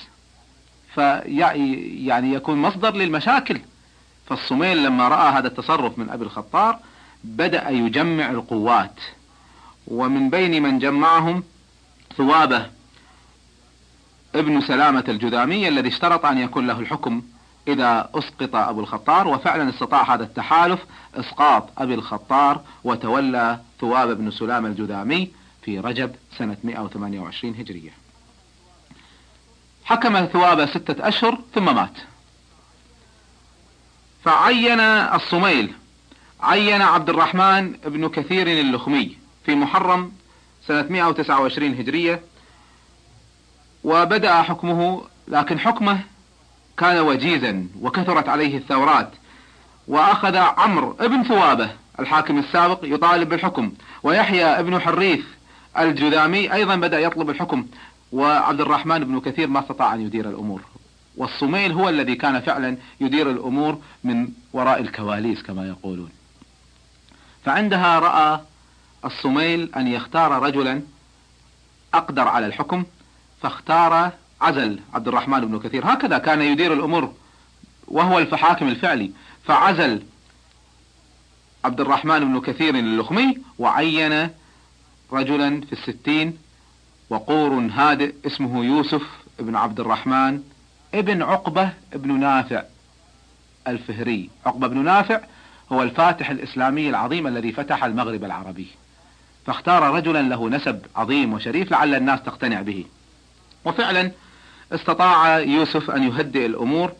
فيعني يكون مصدر للمشاكل. فالصميل لما رأى هذا التصرف من أبي الخطار بدأ يجمع القوات، ومن بين من جمعهم ثوابة ابن سلامة الجذامي الذي اشترط أن يكون له الحكم إذا أسقط أبو الخطار، وفعلا استطاع هذا التحالف إسقاط أبي الخطار، وتولى ثواب بن سلامة الجذامي في رجب سنة مئة وثمانية وعشرين هجرية. حكم ثوابة ستة أشهر ثم مات، فعين الصميل عين عبد الرحمن بن كثير اللخمي في محرم سنة مئة وتسعة وعشرين هجرية، وبدأ حكمه، لكن حكمه كان وجيزا وكثرت عليه الثورات، وأخذ عمرو ابن ثوابة الحاكم السابق يطالب بالحكم، ويحيى ابن حريث الجذامي أيضا بدأ يطلب الحكم، وعبد الرحمن بن كثير ما استطاع أن يدير الأمور، والصميل هو الذي كان فعلا يدير الأمور من وراء الكواليس كما يقولون. فعندها رأى الصميل أن يختار رجلا أقدر على الحكم، فاختار عزل عبد الرحمن بن كثير، هكذا كان يدير الأمور وهو الحاكم الفعلي، فعزل عبد الرحمن بن كثير اللخمي وعين رجلا في الستين وقور هادئ اسمه يوسف ابن عبد الرحمن ابن عقبة ابن نافع الفهري. عقبة بن نافع هو الفاتح الإسلامي العظيم الذي فتح المغرب العربي، فاختار رجلا له نسب عظيم وشريف لعل الناس تقتنع به، وفعلا استطاع يوسف أن يهدئ الأمور،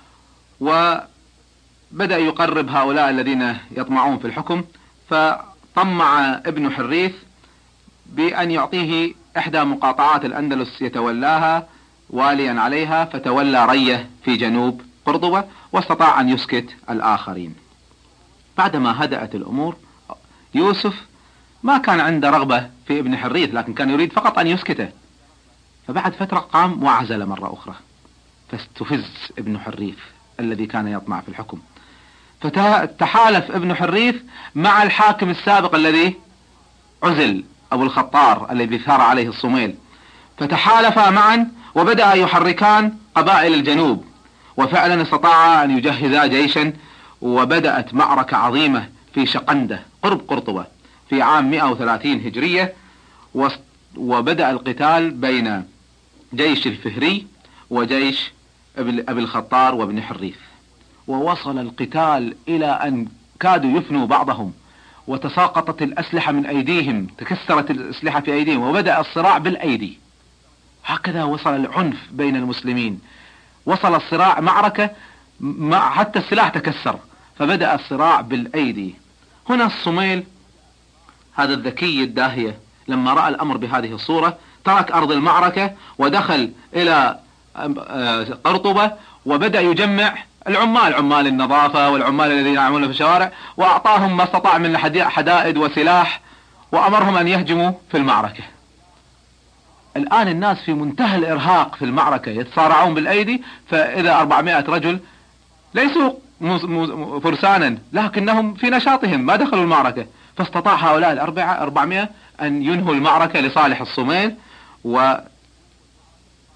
وبدأ يقرب هؤلاء الذين يطمعون في الحكم، فطمع ابن حريث بأن يعطيه إحدى مقاطعات الأندلس يتولاها واليا عليها، فتولى ريه في جنوب قرطبة، واستطاع أن يسكت الآخرين. بعدما هدأت الأمور يوسف ما كان عنده رغبة في ابن حريث، لكن كان يريد فقط أن يسكته، فبعد فترة قام وعزل مرة أخرى، فاستفز ابن حريث الذي كان يطمع في الحكم، فتحالف ابن حريث مع الحاكم السابق الذي عزل أبو الخطار الذي ثار عليه الصميل، فتحالفا معا وبدأ يحركان قبائل الجنوب، وفعلا استطاع أن يجهزا جيشا، وبدأت معركة عظيمة في شقندة قرب قرطبة في عام مئة وثلاثين هجرية، وبدأ القتال بين جيش الفهري وجيش أبي الخطار وابن حريث، ووصل القتال إلى أن كادوا يفنوا بعضهم، وتساقطت الأسلحة من أيديهم، تكسرت الأسلحة في أيديهم، وبدأ الصراع بالأيدي. هكذا وصل العنف بين المسلمين، وصل الصراع معركة مع حتى السلاح تكسر، فبدأ الصراع بالأيدي. هنا الصميل هذا الذكي الداهية لما رأى الأمر بهذه الصورة ترك أرض المعركة ودخل إلى قرطبة، وبدأ يجمع العمال، عمال النظافة والعمال الذين يعملون في الشوارع، وأعطاهم ما استطاع من حدائد وسلاح، وأمرهم أن يهجموا في المعركة. الآن الناس في منتهى الإرهاق في المعركة، يتصارعون بالأيدي، فإذا أربعمائة رجل ليسوا فرسانا لكنهم في نشاطهم ما دخلوا المعركة، فاستطاع هؤلاء الأربعة أربعمائة أن ينهوا المعركة لصالح الصميل،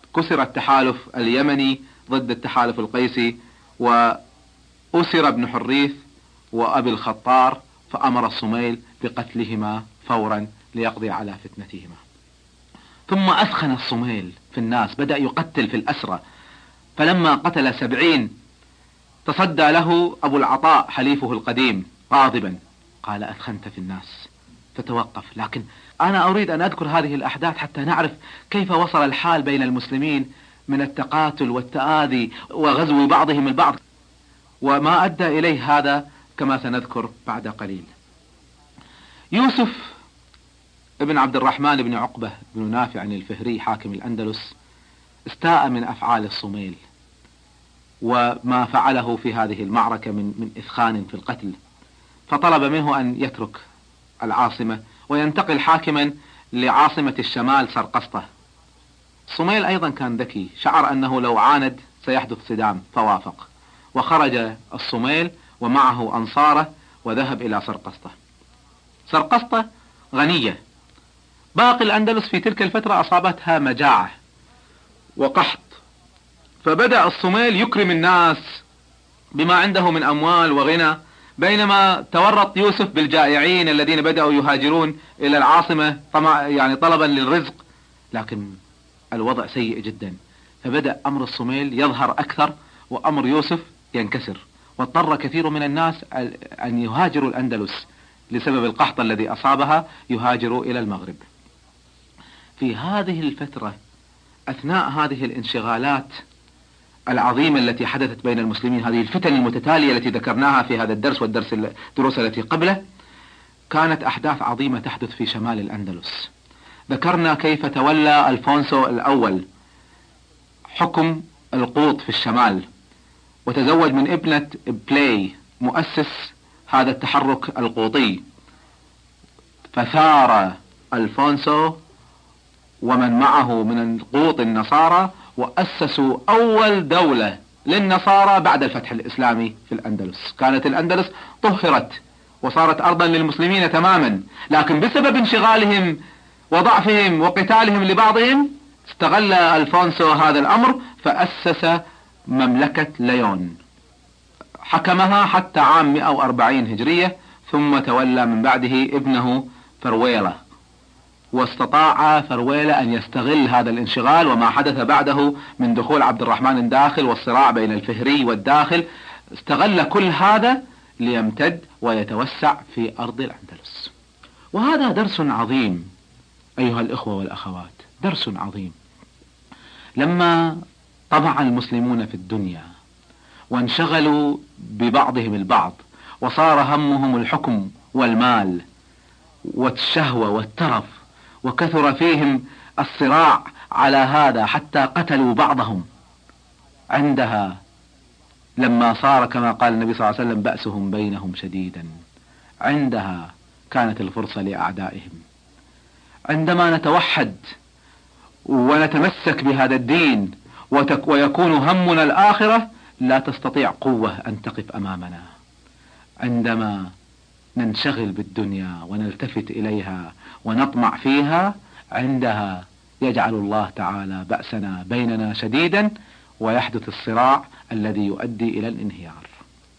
كسر التحالف اليمني ضد التحالف القيسي، وأسر ابن حريث وأبي الخطار، فأمر الصميل بقتلهما فورا ليقضي على فتنتهما. ثم أثخن الصميل في الناس، بدأ يقتل في الأسرى، فلما قتل سبعين تصدى له أبو العطاء حليفه القديم غاضبا، قال أثخنت في الناس، فتوقف. لكن أنا أريد أن أذكر هذه الأحداث حتى نعرف كيف وصل الحال بين المسلمين من التقاتل والتآذي وغزو بعضهم البعض، وما أدى إليه هذا كما سنذكر بعد قليل. يوسف ابن عبد الرحمن بن عقبة بن نافع الفهري حاكم الأندلس استاء من أفعال الصميل وما فعله في هذه المعركة من من إثخان في القتل، فطلب منه أن يترك العاصمة وينتقل حاكما لعاصمة الشمال سرقسطة. الصميل أيضا كان ذكي، شعر أنه لو عاند سيحدث صدام فوافق، وخرج الصميل ومعه أنصاره وذهب إلى سرقسطة. سرقسطة غنية، باقي الأندلس في تلك الفترة أصابتها مجاعة وقحط، فبدأ الصميل يكرم الناس بما عنده من أموال وغنى، بينما تورط يوسف بالجائعين الذين بدأوا يهاجرون إلى العاصمة طمع يعني طلبا للرزق، لكن الوضع سيء جدا، فبدأ أمر الصميل يظهر أكثر وأمر يوسف ينكسر، واضطر كثير من الناس أن يهاجروا الأندلس لسبب القحط الذي أصابها، يهاجروا إلى المغرب. في هذه الفترة أثناء هذه الانشغالات العظيمة التي حدثت بين المسلمين، هذه الفتن المتتالية التي ذكرناها في هذا الدرس والدرس الدروس التي قبله، كانت أحداث عظيمة تحدث في شمال الأندلس. ذكرنا كيف تولى ألفونسو الأول حكم القوط في الشمال، وتزوج من ابنة بلاي مؤسس هذا التحرك القوطي، فثار ألفونسو ومن معه من القوط النصارى وأسسوا أول دولة للنصارى بعد الفتح الإسلامي في الأندلس. كانت الأندلس طهرت وصارت أرضا للمسلمين تماما، لكن بسبب انشغالهم وضعفهم وقتالهم لبعضهم استغل ألفونسو هذا الأمر فأسس مملكة ليون، حكمها حتى عام مئة وأربعين هجرية، ثم تولى من بعده ابنه فرويلة، واستطاع فرويلة أن يستغل هذا الانشغال وما حدث بعده من دخول عبد الرحمن الداخل والصراع بين الفهري والداخل، استغل كل هذا ليمتد ويتوسع في أرض الأندلس. وهذا درس عظيم أيها الإخوة والأخوات، درس عظيم. لما طمع المسلمون في الدنيا وانشغلوا ببعضهم البعض وصار همهم الحكم والمال والشهوة والترف، وكثر فيهم الصراع على هذا حتى قتلوا بعضهم، عندها لما صار كما قال النبي صلى الله عليه وسلم بأسهم بينهم شديدا، عندها كانت الفرصة لأعدائهم. عندما نتوحد ونتمسك بهذا الدين ويكون همنا الآخرة، لا تستطيع قوة أن تقف أمامنا. عندما ننشغل بالدنيا ونلتفت إليها ونطمع فيها، عندها يجعل الله تعالى بأسنا بيننا شديدا ويحدث الصراع الذي يؤدي إلى الانهيار.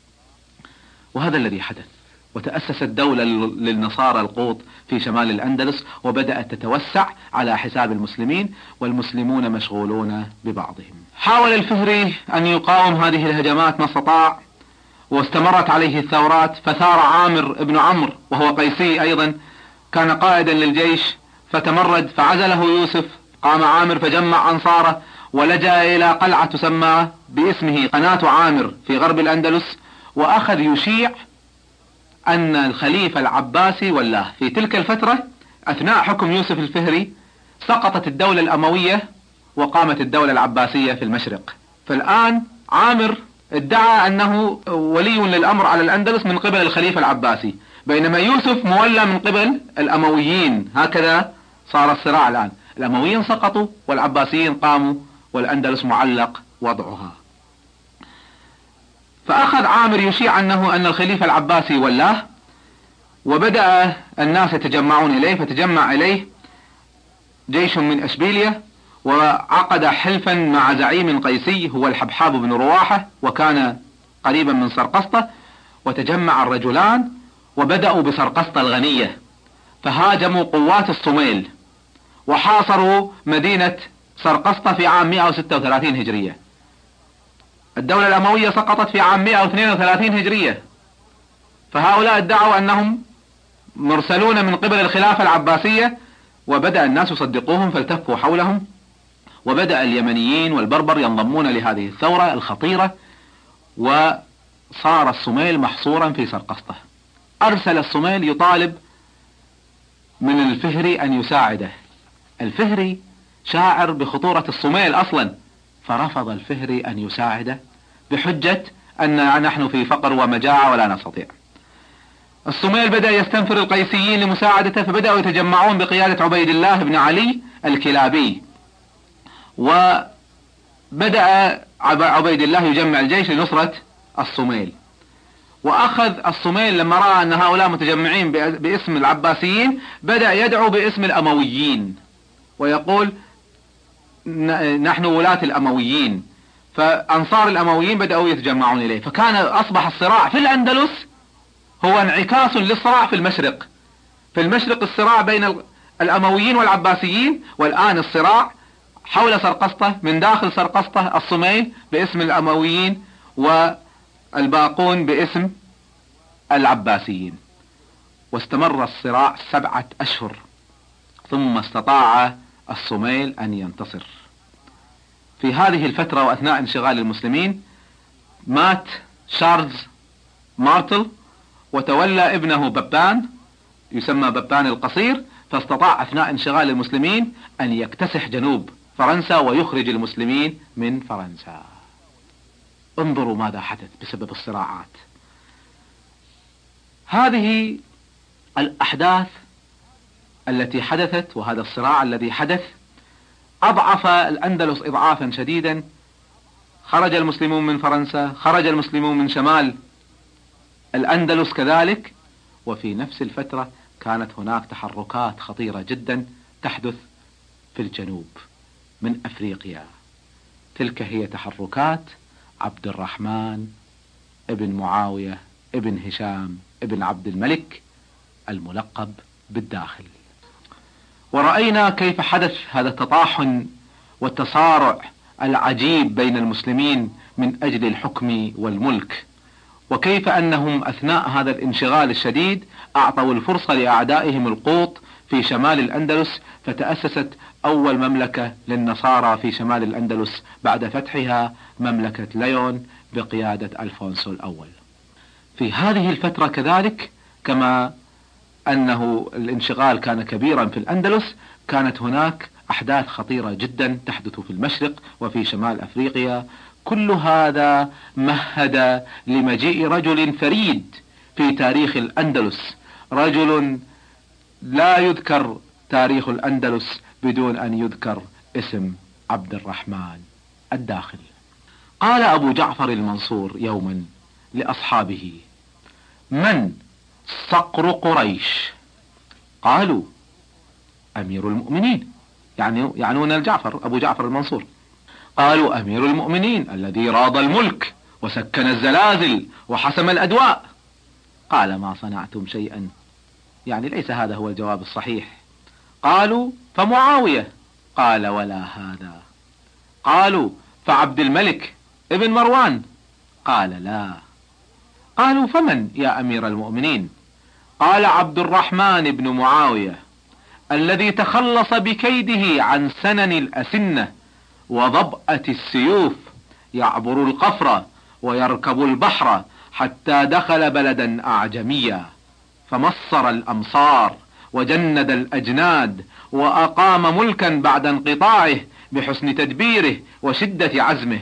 وهذا الذي حدث، وتأسست دولة للنصارى القوط في شمال الأندلس وبدأت تتوسع على حساب المسلمين، والمسلمون مشغولون ببعضهم. حاول الفهري أن يقاوم هذه الهجمات ما استطاع، واستمرت عليه الثورات، فثار عامر ابن عمرو وهو قيسي أيضا، كان قائدا للجيش، فتمرد فعزله يوسف. قام عامر فجمع أنصاره ولجأ إلى قلعة تسمى باسمه قناة عامر في غرب الأندلس، وأخذ يشيع أن الخليفة العباسي ولاه. في تلك الفترة أثناء حكم يوسف الفهري سقطت الدولة الأموية وقامت الدولة العباسية في المشرق، فالآن عامر ادعى أنه ولي للأمر على الأندلس من قبل الخليفة العباسي، بينما يوسف مولى من قبل الأمويين. هكذا صار الصراع الآن، الأمويين سقطوا والعباسيين قاموا والأندلس معلق وضعها. فأخذ عامر يشيع أنه أن الخليفة العباسي ولاه، وبدأ الناس يتجمعون إليه، فتجمع إليه جيش من أشبيلية وعقد حلفا مع زعيم قيسي هو الحبحاب بن رواحة، وكان قريبا من سرقسطة، وتجمع الرجلان وبدأوا بسرقسطة الغنية، فهاجموا قوات الصوميل وحاصروا مدينة سرقسطة في عام مئة وستة وثلاثين هجرية. الدولة الأموية سقطت في عام مئة واثنين وثلاثين هجرية، فهؤلاء ادعوا أنهم مرسلون من قبل الخلافة العباسية، وبدأ الناس يصدقوهم فالتفوا حولهم، وبدأ اليمنيين والبربر ينضمون لهذه الثورة الخطيرة، وصار الصوميل محصورا في سرقسطة. أرسل الصوميل يطالب من الفهري أن يساعده. الفهري شاعر بخطورة الصوميل أصلا، فرفض الفهري أن يساعده بحجة أن نحن في فقر ومجاعة ولا نستطيع. الصوميل بدأ يستنفر القيسيين لمساعدته، فبدأوا يتجمعون بقيادة عبيد الله بن علي الكلابي، وبدأ عبيد الله يجمع الجيش لنصرة الصوميل. وأخذ الصوميل لما رأى أن هؤلاء متجمعين باسم العباسيين بدأ يدعو باسم الأمويين ويقول نحن ولاة الأمويين، فأنصار الأمويين بدأوا يتجمعون إليه، فكان أصبح الصراع في الأندلس هو انعكاس للصراع في المشرق. في المشرق الصراع بين الأمويين والعباسيين، والآن الصراع حول سرقسطة، من داخل سرقسطة الصوميل باسم الأمويين والباقون باسم العباسيين. واستمر الصراع سبعة أشهر، ثم استطاع الصوميل أن ينتصر. في هذه الفترة وأثناء انشغال المسلمين مات شارلز مارتل، وتولى ابنه ببان يسمى ببان القصير، فاستطاع أثناء انشغال المسلمين أن يكتسح جنوب فرنسا ويخرج المسلمين من فرنسا. انظروا ماذا حدث بسبب الصراعات. هذه الأحداث التي حدثت وهذا الصراع الذي حدث أضعف الأندلس إضعافا شديدا. خرج المسلمون من فرنسا، خرج المسلمون من شمال الأندلس كذلك، وفي نفس الفترة كانت هناك تحركات خطيرة جدا تحدث في الجنوب من أفريقيا. تلك هي تحركات عبد الرحمن ابن معاوية ابن هشام ابن عبد الملك الملقب بالداخل. ورأينا كيف حدث هذا التطاحن والتصارع العجيب بين المسلمين من أجل الحكم والملك، وكيف أنهم أثناء هذا الانشغال الشديد أعطوا الفرصة لأعدائهم القوط في شمال الأندلس، فتأسست أول مملكة للنصارى في شمال الأندلس بعد فتحها، مملكة ليون بقيادة ألفونسو الأول. في هذه الفترة كذلك، كما أنه الانشغال كان كبيرا في الأندلس، كانت هناك أحداث خطيرة جدا تحدث في المشرق وفي شمال أفريقيا. كل هذا مهد لمجيء رجل فريد في تاريخ الأندلس، رجل لا يذكر تاريخ الأندلس بدون أن يذكر اسم عبد الرحمن الداخل. قال أبو جعفر المنصور يوما لأصحابه: من صقر قريش؟ قالوا: أمير المؤمنين، يعني يعنون الجعفر أبو جعفر المنصور. قالوا: أمير المؤمنين الذي راض الملك وسكن الزلازل وحسم الأدواء. قال: ما صنعتم شيئا، يعني ليس هذا هو الجواب الصحيح. قالوا: فمعاوية. قال: ولا هذا. قالوا: فعبد الملك ابن مروان. قال: لا. قالوا: فمن يا أمير المؤمنين؟ قال: عبد الرحمن بن معاوية الذي تخلص بكيده عن سنن الأسنة وضبأة السيوف، يعبر القفر ويركب البحر حتى دخل بلدا أعجميا، فمصر الأمصار وجند الأجناد، وأقام ملكا بعد انقطاعه بحسن تدبيره وشدة عزمه.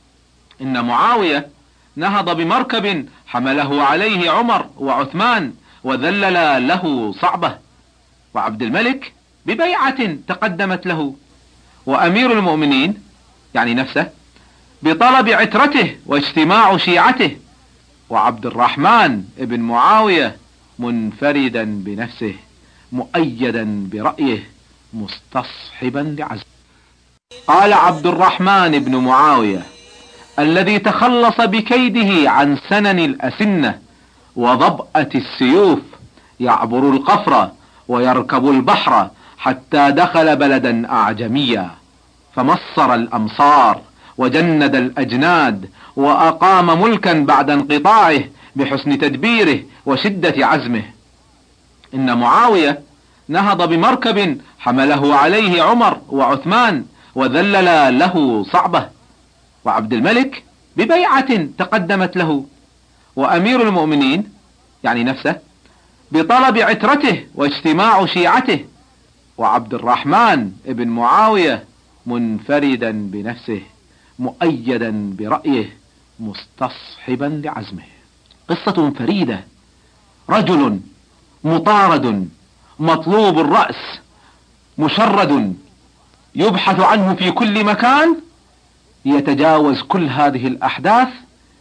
إن معاوية نهض بمركب حمله عليه عمر وعثمان وذلل له صعبه، وعبد الملك ببيعة تقدمت له، وأمير المؤمنين يعني نفسه بطلب عترته واجتماع شيعته، وعبد الرحمن ابن معاوية منفردا بنفسه مؤيدا برأيه مستصحبا لعزمه. قال عبد الرحمن بن معاوية الذي تخلص بكيده عن سنن الأسنة وضبأة السيوف يعبر القفر ويركب البحر حتى دخل بلدا أعجميا فمصر الأمصار وجند الأجناد وأقام ملكا بعد انقطاعه بحسن تدبيره وشدة عزمه. إن معاوية نهض بمركب حمله عليه عمر وعثمان وذلل له صعبه، وعبد الملك ببيعة تقدمت له، وأمير المؤمنين يعني نفسه بطلب عترته واجتماع شيعته، وعبد الرحمن ابن معاوية منفردا بنفسه مؤيدا برأيه مستصحبا لعزمه. قصة فريدة، رجل مطارد مطلوب الرأس مشرد يبحث عنه في كل مكان، يتجاوز كل هذه الأحداث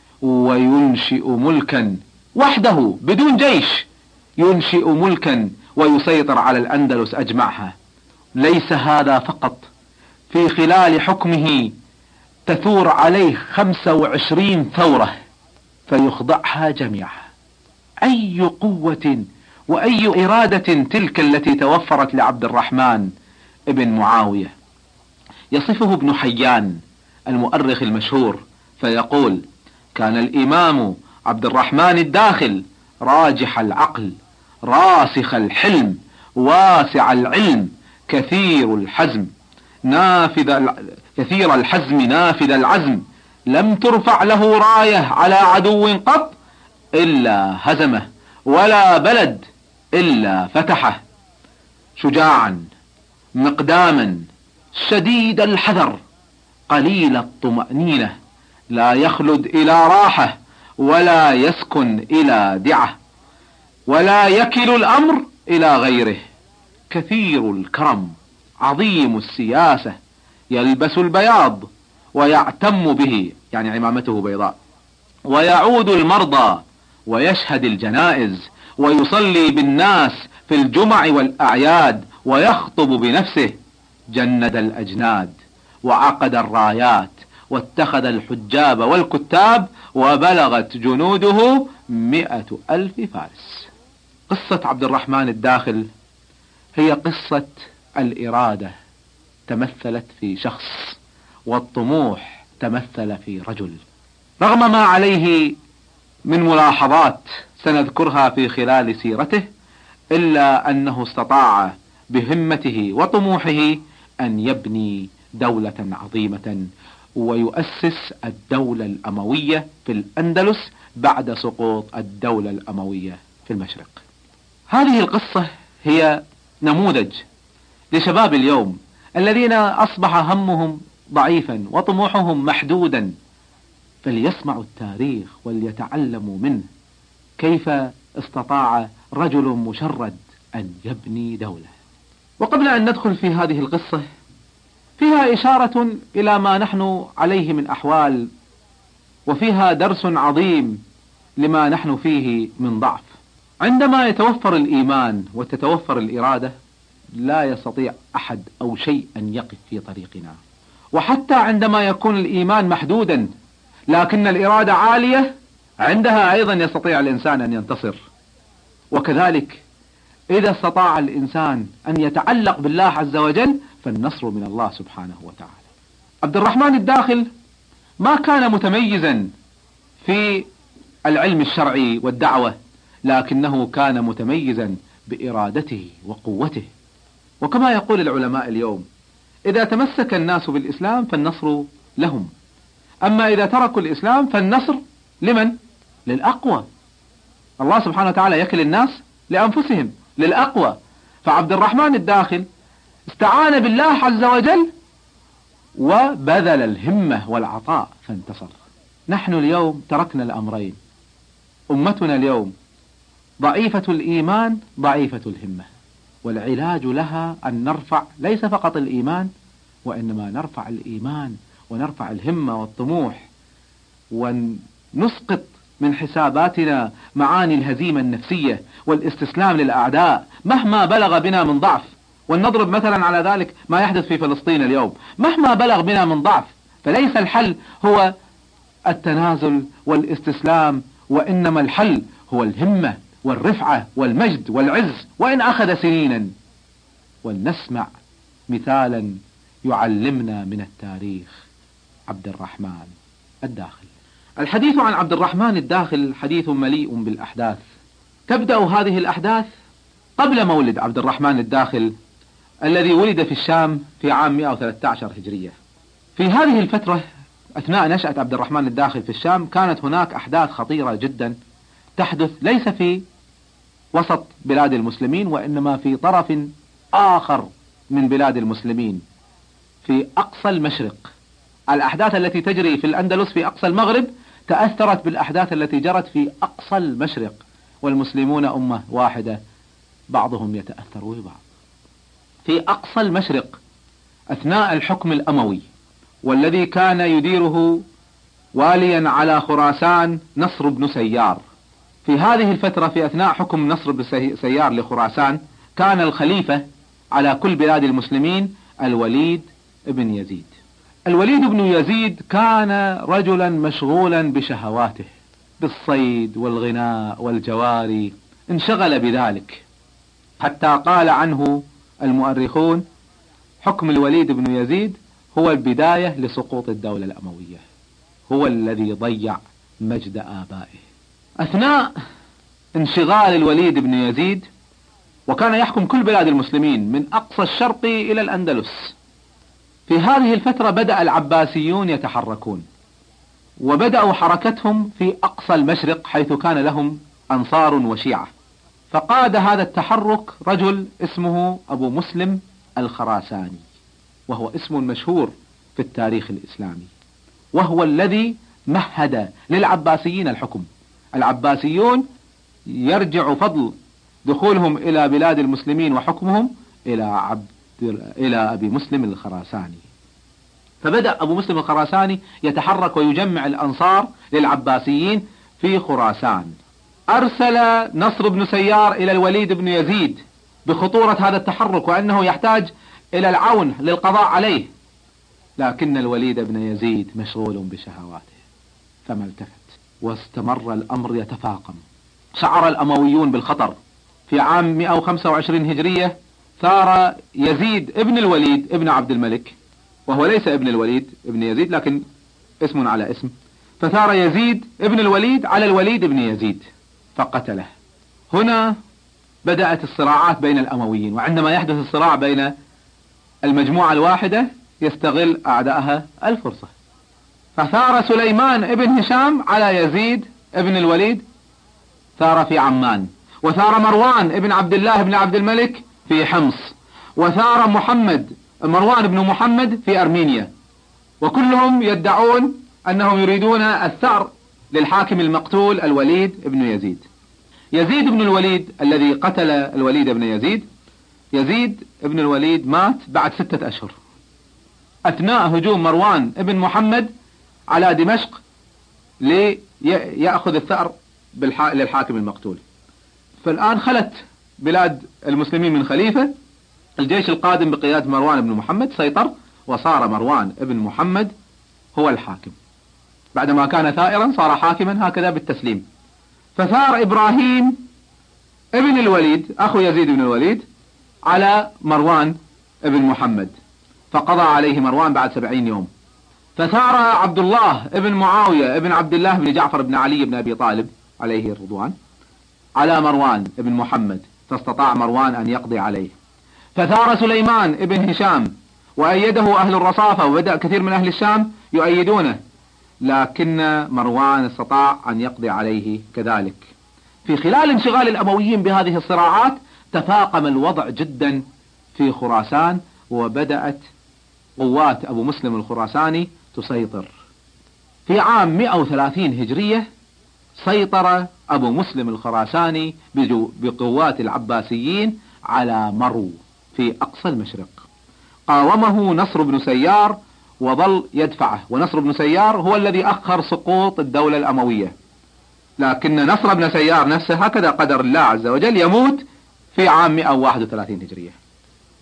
وينشئ ملكا وحده بدون جيش، ينشئ ملكا ويسيطر على الأندلس أجمعها. ليس هذا فقط، في خلال حكمه تثور عليه خمسة وعشرين ثورة فيخضعها جميعها. أي قوة وأي إرادة تلك التي توفرت لعبد الرحمن ابن معاوية. يصفه ابن حيان المؤرخ المشهور فيقول: كان الإمام عبد الرحمن الداخل راجح العقل راسخ الحلم واسع العلم كثير الحزم نافذ كثير الحزم نافذ العزم، لم ترفع له راية على عدو قط إلا هزمه، ولا بلد إلا فتحه. شجاعا مقداما شديد الحذر قليل الطمأنينة، لا يخلد إلى راحة ولا يسكن إلى دعة، ولا يكل الأمر إلى غيره. كثير الكرم عظيم السياسة، يلبس البياض ويعتم به يعني عمامته بيضاء، ويعود المرضى ويشهد الجنائز ويصلي بالناس في الجمع والأعياد ويخطب بنفسه. جند الأجناد وعقد الرايات واتخذ الحجاب والكتاب، وبلغت جنوده مئة ألف فارس. قصة عبد الرحمن الداخل هي قصة الإرادة تمثلت في شخص، والطموح تمثل في رجل. رغم ما عليه من ملاحظات سنذكرها في خلال سيرته، إلا أنه استطاع بهمته وطموحه أن يبني دولة عظيمة ويؤسس الدولة الأموية في الأندلس بعد سقوط الدولة الأموية في المشرق. هذه القصة هي نموذج لشباب اليوم الذين أصبح همهم ضعيفا وطموحهم محدودا، فليسمعوا التاريخ وليتعلموا منه كيف استطاع رجل مشرد أن يبني دولة. وقبل أن ندخل في هذه القصة، فيها إشارة إلى ما نحن عليه من أحوال، وفيها درس عظيم لما نحن فيه من ضعف. عندما يتوفر الإيمان وتتوفر الإرادة لا يستطيع أحد أو شيء أن يقف في طريقنا. وحتى عندما يكون الإيمان محدودا لكن الإرادة عالية، عندها أيضا يستطيع الإنسان أن ينتصر. وكذلك إذا استطاع الإنسان أن يتعلق بالله عز وجل فالنصر من الله سبحانه وتعالى. عبد الرحمن الداخل ما كان متميزا في العلم الشرعي والدعوة، لكنه كان متميزا بإرادته وقوته. وكما يقول العلماء اليوم: إذا تمسك الناس بالإسلام فالنصر لهم، أما إذا تركوا الإسلام فالنصر لمن؟ للأقوى. الله سبحانه وتعالى يكل الناس لأنفسهم للأقوى. فعبد الرحمن الداخل استعان بالله عز وجل وبذل الهمة والعطاء فانتصر. نحن اليوم تركنا الأمرين. أمتنا اليوم ضعيفة الإيمان ضعيفة الهمة، والعلاج لها أن نرفع ليس فقط الإيمان، وإنما نرفع الإيمان ونرفع الهمة والطموح، ونسقط من حساباتنا معاني الهزيمة النفسية والاستسلام للأعداء مهما بلغ بنا من ضعف. ولنضرب مثلا على ذلك ما يحدث في فلسطين اليوم. مهما بلغ بنا من ضعف، فليس الحل هو التنازل والاستسلام، وإنما الحل هو الهمة والرفعة والمجد والعز، وإن أخذ سنينا. ولنسمع مثالا يعلمنا من التاريخ. عبد الرحمن الداخل. الحديث عن عبد الرحمن الداخل حديث مليء بالأحداث. تبدأ هذه الأحداث قبل مولد عبد الرحمن الداخل الذي ولد في الشام في عام مئة وثلاثة عشر هجرية. في هذه الفترة أثناء نشأة عبد الرحمن الداخل في الشام كانت هناك أحداث خطيرة جدا تحدث ليس في وسط بلاد المسلمين، وإنما في طرف آخر من بلاد المسلمين في أقصى المشرق. الأحداث التي تجري في الأندلس في أقصى المغرب تأثرت بالأحداث التي جرت في أقصى المشرق، والمسلمون أمة واحدة بعضهم يتأثر ببعض. في أقصى المشرق أثناء الحكم الأموي، والذي كان يديره واليا على خراسان نصر بن سيار. في هذه الفترة في أثناء حكم نصر بن سيار لخراسان كان الخليفة على كل بلاد المسلمين الوليد بن يزيد. الوليد بن يزيد كان رجلا مشغولا بشهواته، بالصيد والغناء والجواري، انشغل بذلك حتى قال عنه المؤرخون حكم الوليد بن يزيد هو البداية لسقوط الدولة الأموية، هو الذي ضيع مجد آبائه. أثناء انشغال الوليد بن يزيد، وكان يحكم كل بلاد المسلمين من أقصى الشرق إلى الأندلس، في هذه الفترة بدأ العباسيون يتحركون، وبدأوا حركتهم في أقصى المشرق حيث كان لهم أنصار وشيعة. فقاد هذا التحرك رجل اسمه أبو مسلم الخراساني، وهو اسم مشهور في التاريخ الإسلامي، وهو الذي مهد للعباسيين الحكم. العباسيون يرجع فضل دخولهم إلى بلاد المسلمين وحكمهم إلى عبد إلى أبي مسلم الخراساني. فبدأ أبو مسلم الخراساني يتحرك ويجمع الأنصار للعباسيين في خراسان. أرسل نصر بن سيار إلى الوليد بن يزيد بخطورة هذا التحرك وأنه يحتاج إلى العون للقضاء عليه، لكن الوليد بن يزيد مشغول بشهواته فما التفت، واستمر الأمر يتفاقم. شعر الأمويون بالخطر. في عام مئة وخمسة وعشرين هجرية ثار يزيد ابن الوليد ابن عبد الملك، وهو ليس ابن الوليد ابن يزيد لكن اسم على اسم، فثار يزيد ابن الوليد على الوليد ابن يزيد فقتله. هنا بدأت الصراعات بين الأمويين، وعندما يحدث الصراع بين المجموعة الواحدة يستغل أعداءها الفرصة. فثار سليمان ابن هشام على يزيد ابن الوليد، ثار في عمان، وثار مروان ابن عبد الله بن عبد الملك في حمص، وثار محمد مروان بن محمد في أرمينيا، وكلهم يدعون أنهم يريدون الثأر للحاكم المقتول الوليد بن يزيد. يزيد بن الوليد الذي قتل الوليد بن يزيد، يزيد بن الوليد مات بعد ستة أشهر أثناء هجوم مروان بن محمد على دمشق ليأخذ الثأر للحاكم المقتول. فالآن خلت بلاد المسلمين من خليفة. الجيش القادم بقيادة مروان بن محمد سيطر، وصار مروان بن محمد هو الحاكم. بعدما كان ثائرا صار حاكما هكذا بالتسليم. فثار إبراهيم ابن الوليد أخو يزيد بن الوليد على مروان ابن محمد، فقضى عليه مروان بعد سبعين يوم. فثار عبد الله ابن معاوية ابن عبد الله بن جعفر بن علي بن أبي طالب عليه الرضوان على مروان ابن محمد، فاستطاع مروان أن يقضي عليه. فثار سليمان ابن هشام وأيده أهل الرصافة، وبدأ كثير من أهل الشام يؤيدونه، لكن مروان استطاع أن يقضي عليه كذلك. في خلال انشغال الأمويين بهذه الصراعات تفاقم الوضع جدا في خراسان، وبدأت قوات أبو مسلم الخراساني تسيطر. في عام مئة وثلاثين هجرية سيطر أبو مسلم الخراساني بقوات العباسيين على مرو في أقصى المشرق. قاومه نصر بن سيار وظل يدفعه، ونصر بن سيار هو الذي أخر سقوط الدولة الأموية، لكن نصر بن سيار نفسه هكذا قدر الله عز وجل يموت في عام مئة وواحد وثلاثين هجرية.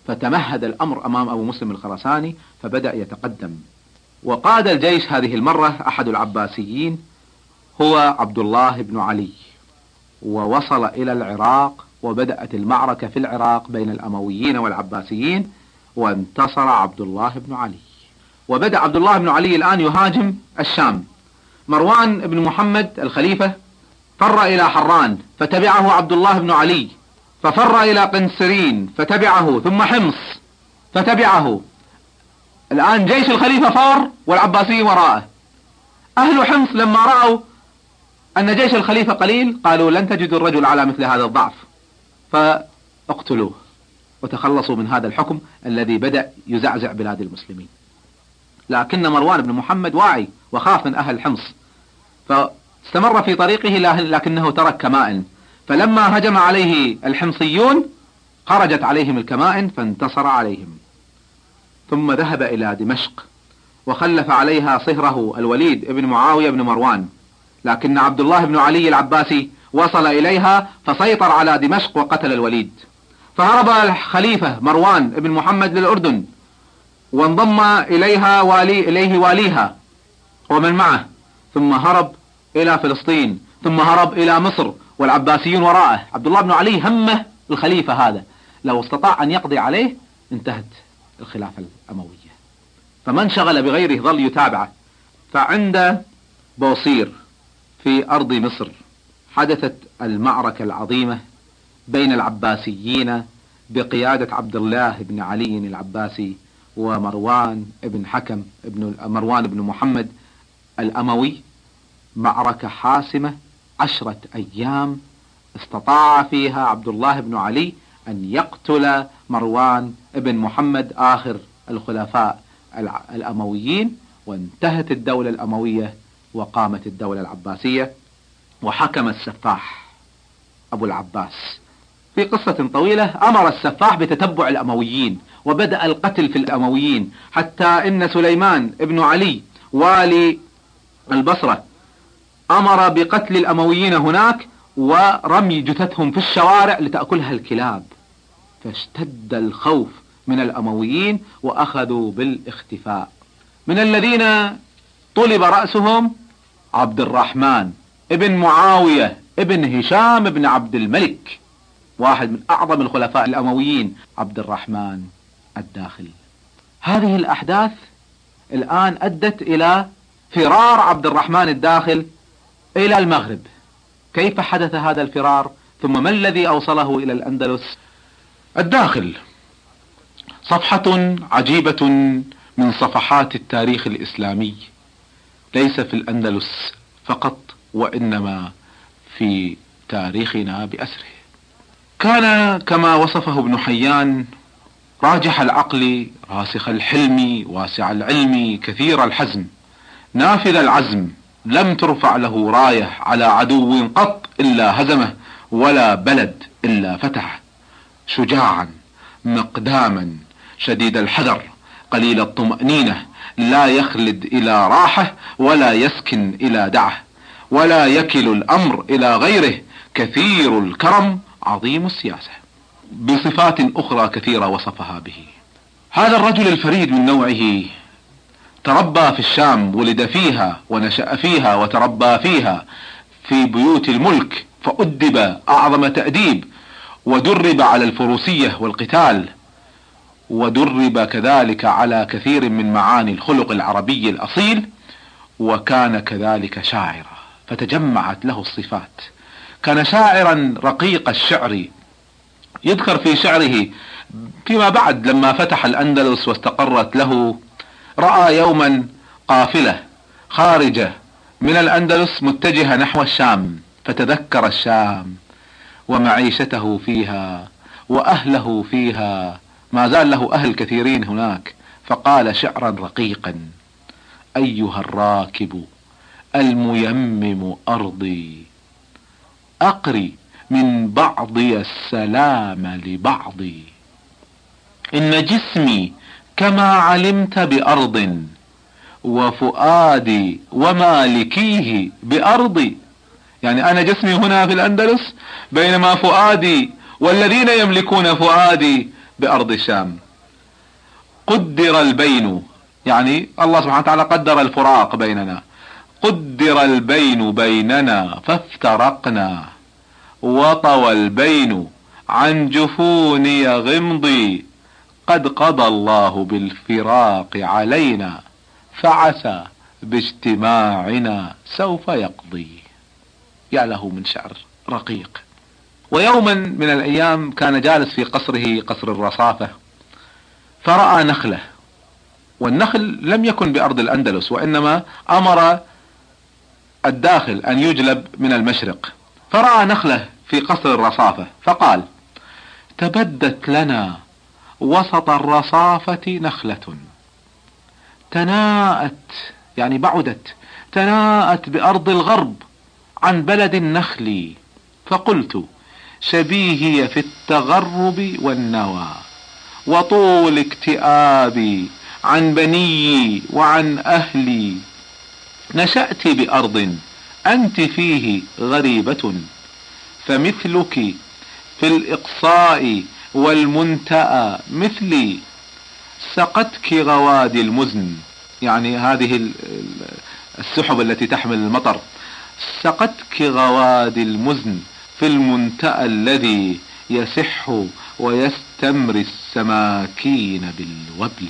فتمهد الأمر أمام أبو مسلم الخراساني فبدأ يتقدم. وقاد الجيش هذه المرة أحد العباسيين هو عبد الله بن علي، ووصل إلى العراق، وبدأت المعركة في العراق بين الأمويين والعباسيين، وانتصر عبد الله بن علي. وبدأ عبد الله بن علي الآن يهاجم الشام. مروان بن محمد الخليفة فر إلى حران فتبعه عبد الله بن علي، ففر إلى قنسرين فتبعه، ثم حمص فتبعه. الآن جيش الخليفة فار والعباسيين وراءه. أهل حمص لما رأوا أن جيش الخليفة قليل قالوا لن تجدوا الرجل على مثل هذا الضعف، فاقتلوه وتخلصوا من هذا الحكم الذي بدأ يزعزع بلاد المسلمين. لكن مروان بن محمد واعي وخاف من أهل حمص، فاستمر في طريقه لكنه ترك كمائن، فلما هجم عليه الحمصيون خرجت عليهم الكمائن فانتصر عليهم. ثم ذهب إلى دمشق وخلف عليها صهره الوليد بن معاوية بن مروان، لكن عبد الله بن علي العباسي وصل إليها فسيطر على دمشق وقتل الوليد. فهرب الخليفة مروان بن محمد للأردن، وانضم إليها والي إليه واليها ومن معه، ثم هرب إلى فلسطين، ثم هرب إلى مصر والعباسيون وراءه. عبد الله بن علي همه الخليفة هذا، لو استطاع أن يقضي عليه انتهت الخلافة الأموية، فما انشغل بغيره ظل يتابعه. فعند بوصير في أرض مصر حدثت المعركة العظيمة بين العباسيين بقيادة عبد الله بن علي العباسي ومروان بن حكم ابن مروان بن محمد الأموي، معركة حاسمة عشرة أيام استطاع فيها عبد الله بن علي أن يقتل مروان بن محمد آخر الخلفاء الأمويين، وانتهت الدولة الأموية وقامت الدولة العباسية. وحكم السفاح أبو العباس في قصة طويلة، أمر السفاح بتتبع الأمويين وبدأ القتل في الأمويين، حتى إن سليمان بن علي والي البصرة أمر بقتل الأمويين هناك ورمي جثثهم في الشوارع لتأكلها الكلاب. فاشتد الخوف من الأمويين وأخذوا بالاختفاء. من الذين طلب رأسهم عبد الرحمن ابن معاوية ابن هشام بن عبد الملك، واحد من أعظم الخلفاء الأمويين، عبد الرحمن الداخل. هذه الأحداث الآن أدت إلى فرار عبد الرحمن الداخل إلى المغرب. كيف حدث هذا الفرار؟ ثم ما الذي أوصله إلى الأندلس؟ الداخل صفحة عجيبة من صفحات التاريخ الإسلامي، ليس في الأندلس فقط وإنما في تاريخنا بأسره. كان كما وصفه ابن حيان راجح العقل، راسخ الحلم، واسع العلم، كثير الحزم، نافذ العزم، لم ترفع له راية على عدو قط إلا هزمه، ولا بلد إلا فتحه. شجاعا مقداما شديد الحذر قليل الطمأنينة، لا يخلد إلى راحة ولا يسكن إلى دعه، ولا يكل الأمر إلى غيره، كثير الكرم عظيم السياسة، بصفات أخرى كثيرة وصفها به. هذا الرجل الفريد من نوعه تربى في الشام، ولد فيها ونشأ فيها وتربى فيها في بيوت الملك، فأدب أعظم تأديب، ودرب على الفروسية والقتال، ودرب كذلك على كثير من معاني الخلق العربي الأصيل، وكان كذلك شاعرا فتجمعت له الصفات. كان شاعرا رقيق الشعر، يذكر في شعره فيما بعد لما فتح الأندلس واستقرت له، رأى يوما قافلة خارجة من الأندلس متجهة نحو الشام، فتذكر الشام ومعيشته فيها وأهله فيها، ما زال له أهل كثيرين هناك، فقال شعرا رقيقا: أيها الراكب الميمم أرضي، أقري من بعضي السلام لبعضي، إن جسمي كما علمت بأرض، وفؤادي ومالكيه بأرضي. يعني أنا جسمي هنا في الأندلس، بينما فؤادي والذين يملكون فؤادي بأرض الشام. قدر البين، يعني الله سبحانه وتعالى قدر الفراق بيننا. قدر البين بيننا فافترقنا، وطوى البين عن جفوني غمضي، قد قضى الله بالفراق علينا، فعسى باجتماعنا سوف يقضي. يا له من شعر رقيق. ويوما من الأيام كان جالس في قصره، قصر الرصافة، فرأى نخلة، والنخل لم يكن بأرض الأندلس، وإنما أمر الداخل أن يجلب من المشرق. فرأى نخلة في قصر الرصافة فقال: تبدت لنا وسط الرصافة نخلة تناءت، يعني بعدت، تناءت بأرض الغرب عن بلد النخل، فقلت شبيهي في التغرب والنوى، وطول اكتئابي عن بني وعن أهلي، نشأت بأرض أنت فيه غريبة، فمثلك في الإقصاء والمنتأى مثلي، سقتك غوادي المزن، يعني هذه السحب التي تحمل المطر، سقتك غوادي المزن في المنتأى الذي يسح ويستمري السماكين بالوبل.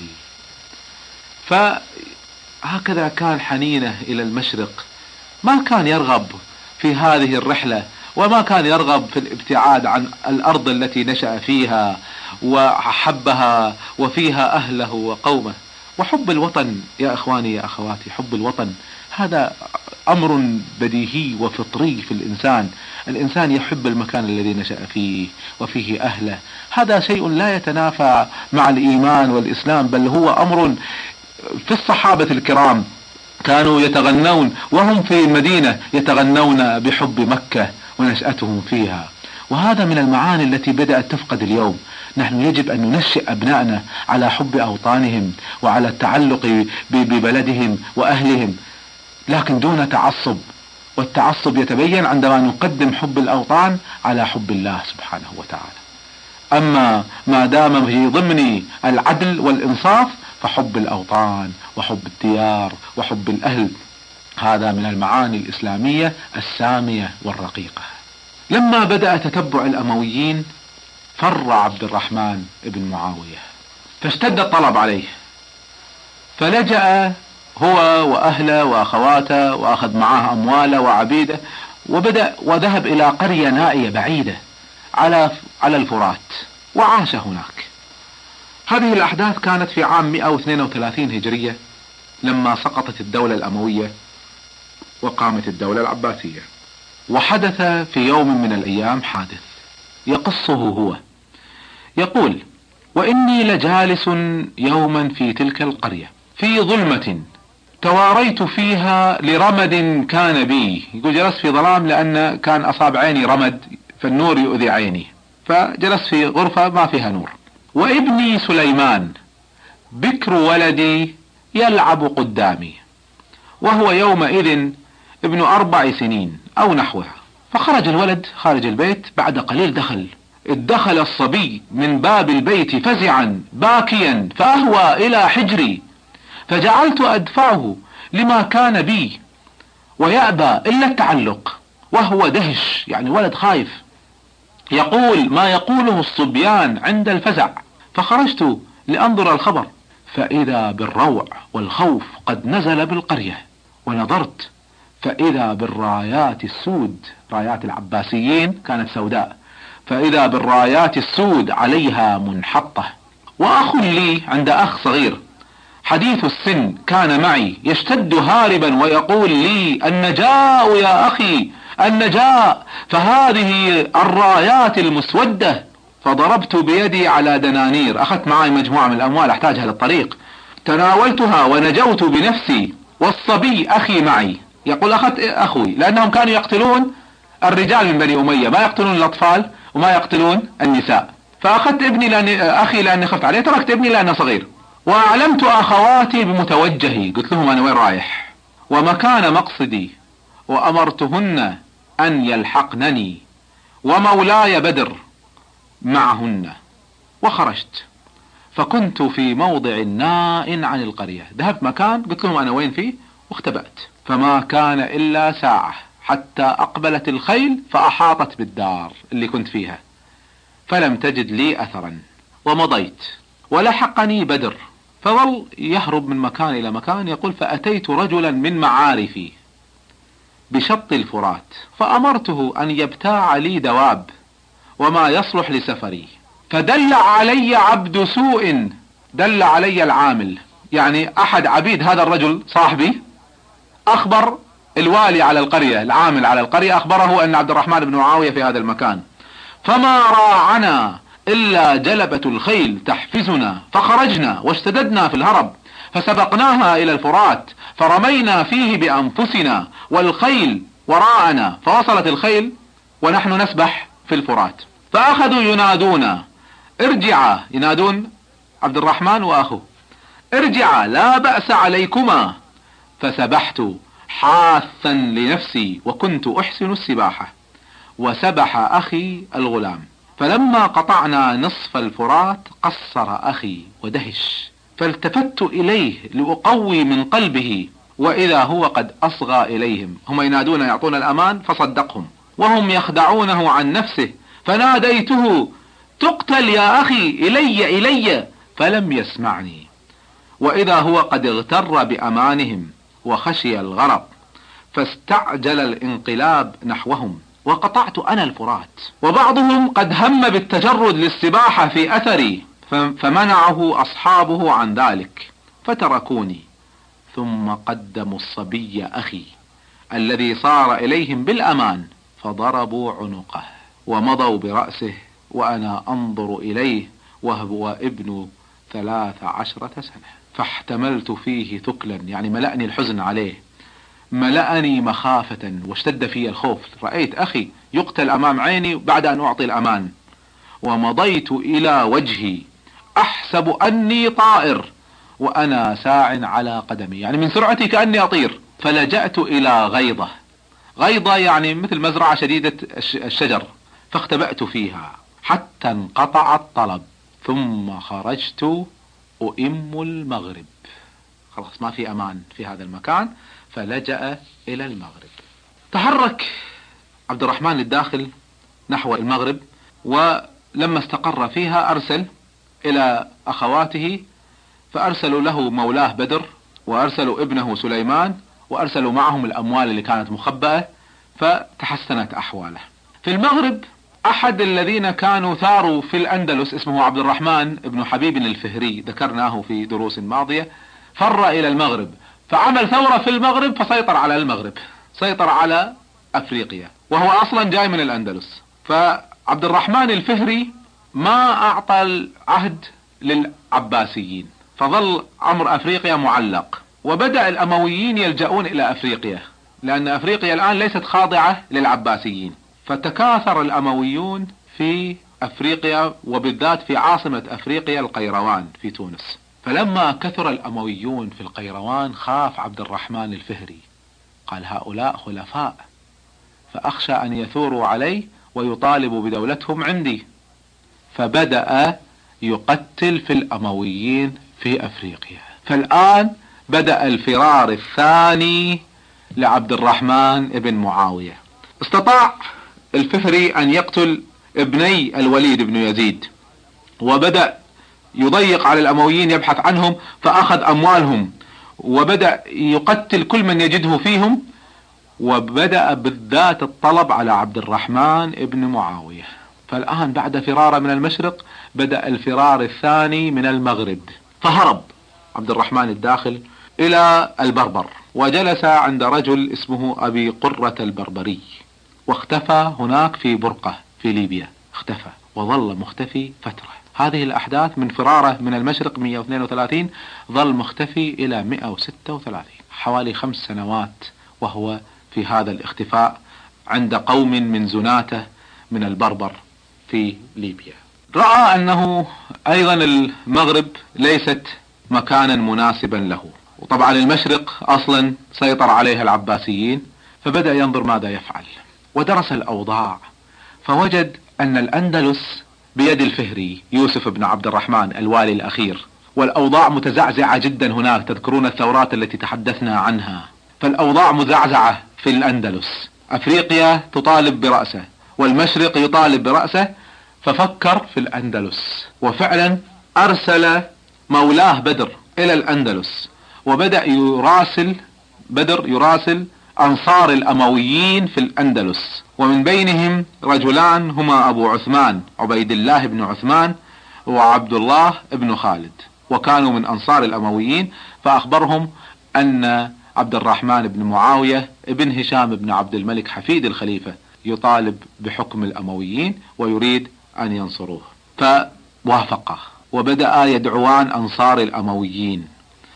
فهكذا كان حنينه إلى المشرق، ما كان يرغب في هذه الرحلة، وما كان يرغب في الابتعاد عن الأرض التي نشأ فيها وحبها وفيها أهله وقومه. وحب الوطن يا إخواني يا أخواتي، حب الوطن هذا أمر بديهي وفطري في الإنسان. الإنسان يحب المكان الذي نشأ فيه وفيه أهله، هذا شيء لا يتنافى مع الإيمان والإسلام، بل هو أمر في الصحابة الكرام كانوا يتغنون وهم في المدينة، يتغنون بحب مكة ونشأتهم فيها. وهذا من المعاني التي بدأت تفقد اليوم. نحن يجب أن ننشئ أبنائنا على حب أوطانهم وعلى التعلق ببلدهم وأهلهم، لكن دون تعصب. والتعصب يتبين عندما نقدم حب الأوطان على حب الله سبحانه وتعالى. أما ما دام في ضمن العدل والإنصاف فحب الأوطان وحب الديار وحب الأهل هذا من المعاني الإسلامية السامية والرقيقة. لما بدأ تتبع الأمويين فر عبد الرحمن بن معاوية، فاشتد الطلب عليه، فلجأ هو وأهله وأخواته وأخذ معاه أمواله وعبيده، وبدأ وذهب إلى قرية نائية بعيدة على على الفرات وعاش هناك. هذه الأحداث كانت في عام مئة واثنين وثلاثين هجرية لما سقطت الدولة الأموية وقامت الدولة العباسية. وحدث في يوم من الأيام حادث يقصه هو، يقول: وإني لجالس يوما في تلك القرية في ظلمة تواريت فيها لرمد كان بي. يقول جلست في ظلام لأن كان أصاب عيني رمد، فالنور يؤذي عيني، فجلست في غرفة ما فيها نور. وابني سليمان بكر ولدي يلعب قدامي، وهو يومئذ ابن أربع سنين أو نحوها. فخرج الولد خارج البيت، بعد قليل دخل ادخل الصبي من باب البيت فزعا باكيا، فأهوى إلى حجري، فجعلت أدفعه لما كان بي ويأبى إلا التعلق، وهو دهش، يعني ولد خايف يقول ما يقوله الصبيان عند الفزع. فخرجت لأنظر الخبر، فإذا بالروع والخوف قد نزل بالقرية، ونظرت فإذا بالرايات السود، رايات العباسيين كانت سوداء، فإذا بالرايات السود عليها منحطة. وأخ لي عند أخ صغير حديث السن كان معي يشتد هاربا ويقول لي: النجاء يا أخي النجاء، فهذه الرايات المسودة. فضربت بيدي على دنانير، أخذت معي مجموعة من الأموال أحتاجها للطريق، تناولتها ونجوت بنفسي، والصبي أخي معي. يقول أخذت أخوي، لأنهم كانوا يقتلون الرجال من بني أمية، ما يقتلون الأطفال وما يقتلون النساء. فأخذت ابني لأني أخي لأني خفت عليه، تركت ابني لأنه صغير. وأعلمت أخواتي بمتوجهي، قلت لهم أنا وين رايح ومكان مقصدي، وأمرتهن أن يلحقنني، ومولاي بدر معهن. وخرجت، فكنت في موضع ناء عن القرية. ذهبت مكان قلت لهم أنا وين فيه واختبأت، فما كان إلا ساعة حتى أقبلت الخيل فأحاطت بالدار اللي كنت فيها، فلم تجد لي أثرا ومضيت. ولحقني بدر، فظل يهرب من مكان إلى مكان. يقول فأتيت رجلا من معارفي بشط الفرات فأمرته أن يبتاع لي دواب وما يصلح لسفري، فدل علي عبد سوء، دل علي العامل، يعني أحد عبيد هذا الرجل صاحبي أخبر الوالي على القرية، العامل على القرية أخبره أن عبد الرحمن بن معاوية في هذا المكان، فما راعنا إلا جلبة الخيل تحفزنا، فخرجنا واشتددنا في الهرب، فسبقناها إلى الفرات فرمينا فيه بأنفسنا والخيل وراءنا، فوصلت الخيل ونحن نسبح في الفرات، فأخذوا ينادونا ارجعا، ينادون عبد الرحمن وأخوه ارجعا لا بأس عليكما، فسبحت حاثا لنفسي وكنت أحسن السباحة، وسبح أخي الغلام، فلما قطعنا نصف الفرات قصر أخي ودهش، فالتفت إليه لأقوي من قلبه، وإذا هو قد أصغى إليهم، هم ينادون يعطون الأمان فصدقهم، وهم يخدعونه عن نفسه، فناديته تقتل يا أخي إلي إلي، فلم يسمعني، وإذا هو قد اغتر بأمانهم وخشي الغرق، فاستعجل الانقلاب نحوهم، وقطعت أنا الفرات، وبعضهم قد هم بالتجرد للسباحة في أثري، فمنعه أصحابه عن ذلك فتركوني، ثم قدموا الصبي أخي الذي صار إليهم بالأمان فضربوا عنقه ومضوا برأسه، وأنا أنظر إليه وهو ابن ثلاث عشرة سنة، فاحتملت فيه ثقلا، يعني ملأني الحزن عليه، ملأني مخافة واشتد في الخوف، رأيت أخي يقتل أمام عيني بعد أن أعطي الأمان، ومضيت إلى وجهي أحسب أني طائر وأنا ساع على قدمي، يعني من سرعتي كأني أطير، فلجأت إلى غيضة، غيضة يعني مثل مزرعة شديدة الشجر، فاختبأت فيها حتى انقطع الطلب، ثم خرجت أئم المغرب، خلاص ما في أمان في هذا المكان، فلجأ إلى المغرب. تحرك عبد الرحمن للداخل نحو المغرب، ولما استقر فيها أرسل إلى أخواته، فأرسلوا له مولاه بدر، وأرسلوا ابنه سليمان، وأرسلوا معهم الأموال اللي كانت مخبأة، فتحسنت أحواله. في المغرب أحد الذين كانوا ثاروا في الأندلس اسمه عبد الرحمن بن حبيب الفهري، ذكرناه في دروس ماضية، فر إلى المغرب فعمل ثورة في المغرب، فسيطر على المغرب، سيطر على أفريقيا، وهو أصلا جاي من الأندلس. فعبد الرحمن الفهري ما أعطى العهد للعباسيين، فظل أمر أفريقيا معلق، وبدأ الأمويين يلجؤون إلى أفريقيا، لأن أفريقيا الآن ليست خاضعة للعباسيين، فتكاثر الأمويون في أفريقيا، وبالذات في عاصمة أفريقيا القيروان في تونس. فلما كثر الأمويون في القيروان خاف عبد الرحمن الفهري، قال هؤلاء خلفاء، فأخشى أن يثوروا علي ويطالبوا بدولتهم عندي، فبدأ يقتل في الأمويين في أفريقيا. فالآن بدأ الفرار الثاني لعبد الرحمن بن معاوية. استطاع الفهري أن يقتل ابني الوليد بن يزيد، وبدأ يضيق على الأمويين يبحث عنهم، فأخذ أموالهم وبدأ يقتل كل من يجده فيهم، وبدأ بالذات الطلب على عبد الرحمن بن معاوية. فالآن بعد فرار من المشرق بدأ الفرار الثاني من المغرب، فهرب عبد الرحمن الداخل إلى البربر، وجلس عند رجل اسمه أبي قرة البربري، واختفى هناك في برقة في ليبيا، اختفى وظل مختفي فترة. هذه الأحداث من فراره من المشرق مئة واثنين وثلاثين ظل مختفي إلى مئة وستة وثلاثين، حوالي خمس سنوات وهو في هذا الاختفاء عند قوم من زناته من البربر في ليبيا. رأى أنه أيضا المغرب ليست مكانا مناسبا له، وطبعا المشرق أصلا سيطر عليها العباسيين، فبدأ ينظر ماذا يفعل، ودرس الأوضاع، فوجد أن الأندلس بيد الفهري يوسف بن عبد الرحمن الوالي الأخير، والأوضاع متزعزعة جدا هناك. تذكرون الثورات التي تحدثنا عنها، فالأوضاع مزعزعة في الأندلس. أفريقيا تطالب برأسه والمشرق يطالب برأسه، ففكر في الأندلس، وفعلا أرسل مولاه بدر إلى الأندلس، وبدأ يراسل بدر يراسل أنصار الأمويين في الأندلس، ومن بينهم رجلان هما أبو عثمان عبيد الله بن عثمان وعبد الله بن خالد، وكانوا من أنصار الأمويين. فأخبرهم أن عبد الرحمن بن معاوية ابن هشام بن عبد الملك حفيد الخليفة يطالب بحكم الأمويين ويريد أن ينصروه، فوافقه وبدأ يدعوان أنصار الأمويين،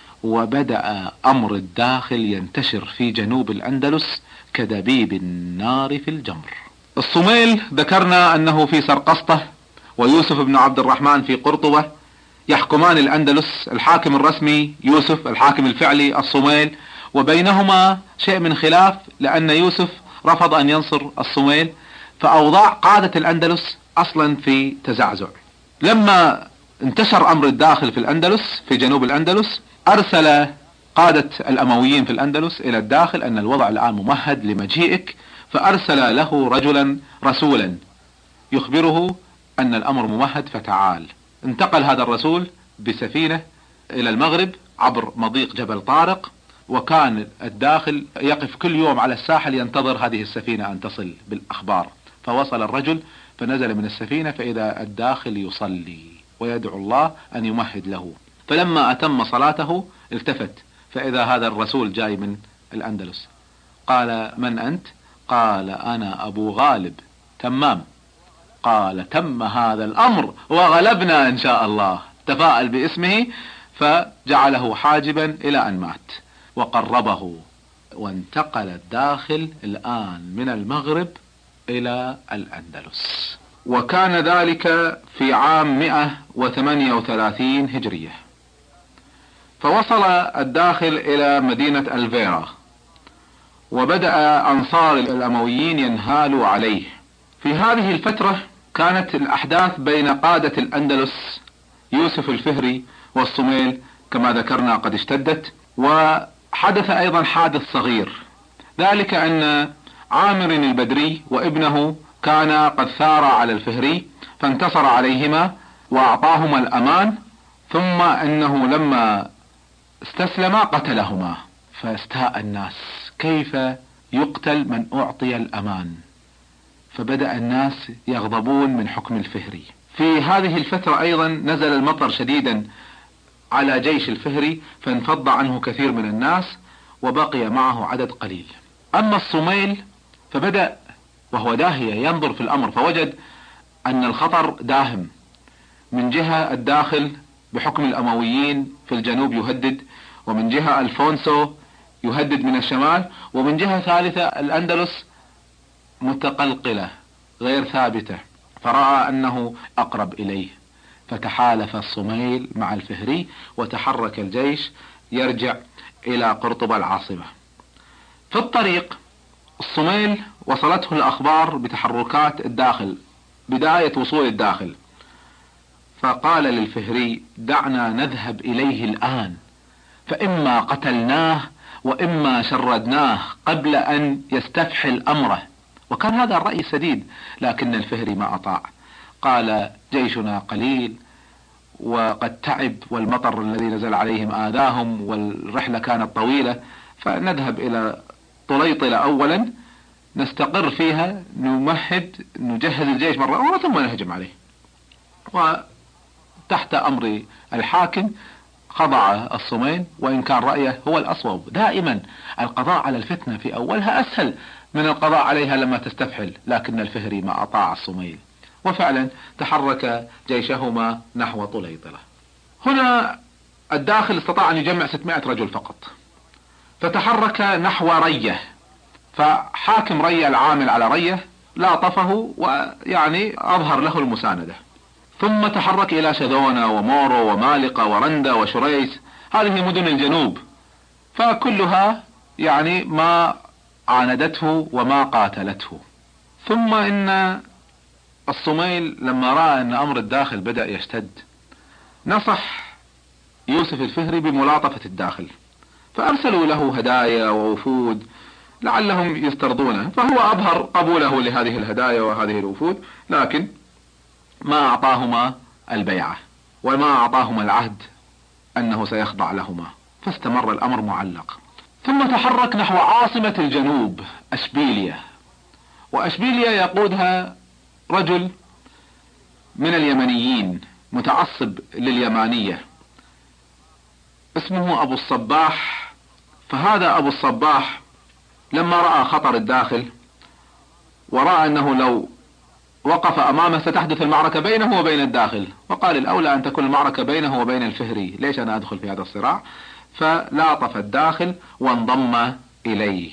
وبدأ أمر الداخل ينتشر في جنوب الأندلس كدبيب النار في الجمر. الصميل ذكرنا أنه في سرقسطة، ويوسف بن عبد الرحمن في قرطبة، يحكمان الأندلس. الحاكم الرسمي يوسف، الحاكم الفعلي الصميل، وبينهما شيء من خلاف لأن يوسف رفض أن ينصر الصميل، فأوضاع قادة الأندلس أصلا في تزعزع. لما انتشر أمر الداخل في الأندلس في جنوب الأندلس، أرسل قادة الأمويين في الأندلس إلى الداخل أن الوضع الآن ممهد لمجيئك، فأرسل له رجلا رسولا يخبره أن الأمر ممهد فتعال. انتقل هذا الرسول بسفينة إلى المغرب عبر مضيق جبل طارق، وكان الداخل يقف كل يوم على الساحل ينتظر هذه السفينة أن تصل بالأخبار. فوصل الرجل فنزل من السفينة فإذا الداخل يصلي ويدعو الله أن يمهد له، فلما أتم صلاته التفت فإذا هذا الرسول جاي من الأندلس. قال: من أنت؟ قال: أنا أبو غالب تمام. قال: تم هذا الأمر وغلبنا إن شاء الله. تفاءل باسمه فجعله حاجبا إلى أن مات وقربه، وانتقل الداخل الآن من المغرب إلى الأندلس، وكان ذلك في عام مئة وثمانية وثلاثين هجرية. فوصل الداخل إلى مدينة الفيرا، وبدأ أنصار الأمويين ينهالوا عليه. في هذه الفترة كانت الأحداث بين قادة الأندلس يوسف الفهري والصميل كما ذكرنا قد اشتدت، وحدث أيضا حادث صغير، ذلك أن عامر البدري وابنه كان قد ثار على الفهري فانتصر عليهما وأعطاهما الأمان، ثم أنه لما استسلم قتلهما. فاستاء الناس: كيف يقتل من أعطي الأمان؟ فبدأ الناس يغضبون من حكم الفهري. في هذه الفترة أيضا نزل المطر شديدا على جيش الفهري فانفض عنه كثير من الناس وبقي معه عدد قليل. أما الصميل فبدأ وهو داهية ينظر في الأمر، فوجد أن الخطر داهم. من جهة الداخل بحكم الأمويين في الجنوب يهدد، ومن جهة ألفونسو يهدد من الشمال، ومن جهة ثالثة الأندلس متقلقلة غير ثابتة، فرأى أنه أقرب إليه، فتحالف الصميل مع الفهري وتحرك الجيش يرجع إلى قرطبة العاصمة. في الطريق الصميل وصلته الأخبار بتحركات الداخل، بداية وصول الداخل، فقال للفهري: دعنا نذهب إليه الآن، فإما قتلناه وإما شردناه قبل أن يستفحل أمره. وكان هذا الرأي سديد، لكن الفهري ما أطاع، قال: جيشنا قليل وقد تعب، والمطر الذي نزل عليهم آذاهم، والرحلة كانت طويلة، فنذهب إلى طليطلة أولا نستقر فيها، نمهد نجهز الجيش مرة أخرى ثم نهجم عليه. وتحت أمر الحاكم خضع الصميل، وإن كان رأيه هو الأصوب. دائما القضاء على الفتنة في أولها أسهل من القضاء عليها لما تستفحل، لكن الفهري ما أطاع الصميل، وفعلا تحرك جيشهما نحو طليطلة. هنا الداخل استطاع أن يجمع ستمائة رجل فقط، فتحرك نحو رية، فحاكم رية العامل على رية لاطفه ويعني أظهر له المساندة، ثم تحرك إلى شذونة ومورو ومالقة ورندة وشريس، هذه مدن الجنوب، فكلها يعني ما عاندته وما قاتلته. ثم إن الصميل لما رأى ان امر الداخل بدأ يشتد نصح يوسف الفهري بملاطفة الداخل، فارسلوا له هدايا ووفود لعلهم يسترضونه، فهو اظهر قبوله لهذه الهدايا وهذه الوفود، لكن ما اعطاهما البيعة وما اعطاهما العهد انه سيخضع لهما، فاستمر الامر معلق. ثم تحرك نحو عاصمة الجنوب اشبيلية، واشبيلية يقودها رجل من اليمنيين متعصب لليمانية اسمه ابو الصباح. فهذا ابو الصباح لما رأى خطر الداخل ورأى انه لو وقف امامه ستحدث المعركة بينه وبين الداخل، وقال الاولى ان تكون المعركة بينه وبين الفهري، ليش انا ادخل في هذا الصراع؟ فلاطف الداخل وانضم اليه،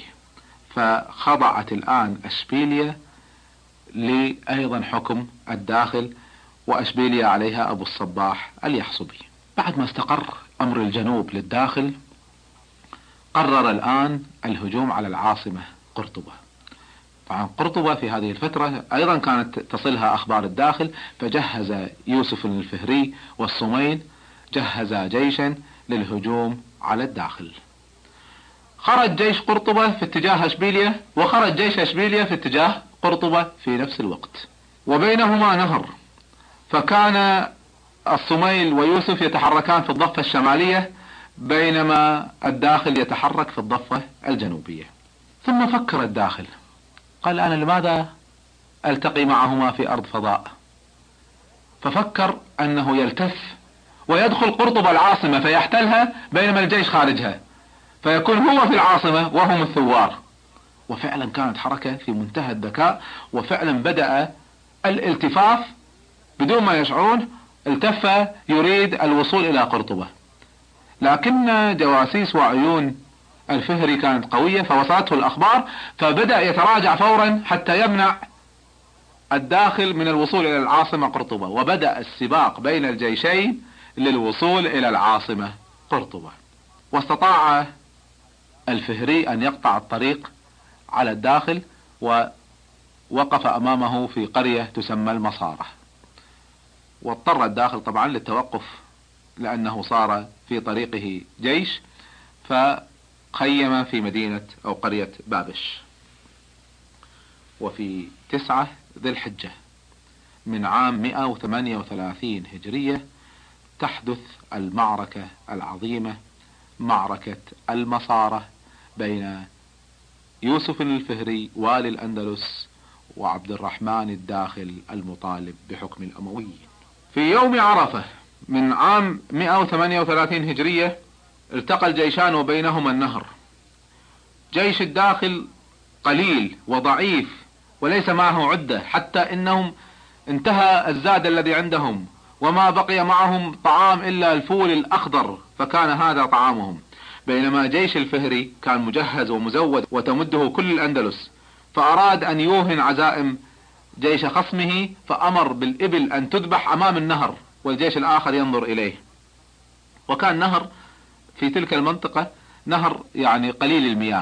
فخضعت الان اشبيلية لأيضا حكم الداخل، وأشبيلية عليها أبو الصباح اليحصبي. بعد ما استقر أمر الجنوب للداخل قرر الآن الهجوم على العاصمة قرطبة. طبعا قرطبة في هذه الفترة أيضا كانت تصلها أخبار الداخل، فجهز يوسف الفهري والصميل جهزا جيشا للهجوم على الداخل. خرج جيش قرطبة في اتجاه أشبيلية، وخرج جيش أشبيلية في اتجاه قرطبة في نفس الوقت، وبينهما نهر، فكان الصميل ويوسف يتحركان في الضفة الشمالية بينما الداخل يتحرك في الضفة الجنوبية. ثم فكر الداخل، قال أنا لماذا ألتقي معهما في أرض فضاء؟ ففكر أنه يلتف ويدخل قرطبة العاصمة فيحتلها بينما الجيش خارجها، فيكون هو في العاصمة وهم الثوار. وفعلا كانت حركة في منتهى الذكاء، وفعلا بدأ الالتفاف بدون ما يشعرون، التف يريد الوصول إلى قرطبة، لكن جواسيس وعيون الفهري كانت قوية فوصلته الأخبار، فبدأ يتراجع فورا حتى يمنع الداخل من الوصول إلى العاصمة قرطبة، وبدأ السباق بين الجيشين للوصول إلى العاصمة قرطبة. واستطاع الفهري أن يقطع الطريق على الداخل ووقف أمامه في قرية تسمى المصارة، واضطر الداخل طبعا للتوقف لأنه صار في طريقه جيش، فخيم في مدينة أو قرية بابش. وفي تسعة ذي الحجة من عام مئة وثمانية وثلاثين هجرية تحدث المعركة العظيمة، معركة المصارة، بين يوسف الفهري والي الأندلس وعبد الرحمن الداخل المطالب بحكم الأمويين. في يوم عرفة من عام مئة وثمانية وثلاثين هجرية التقى الجيشان وبينهما النهر. جيش الداخل قليل وضعيف وليس معه عدة، حتى إنهم انتهى الزاد الذي عندهم وما بقي معهم طعام إلا الفول الأخضر، فكان هذا طعامهم. بينما جيش الفهري كان مجهز ومزود وتمده كل الأندلس، فأراد أن يوهن عزائم جيش خصمه، فأمر بالإبل أن تذبح أمام النهر والجيش الآخر ينظر إليه. وكان نهر في تلك المنطقة نهر يعني قليل المياه،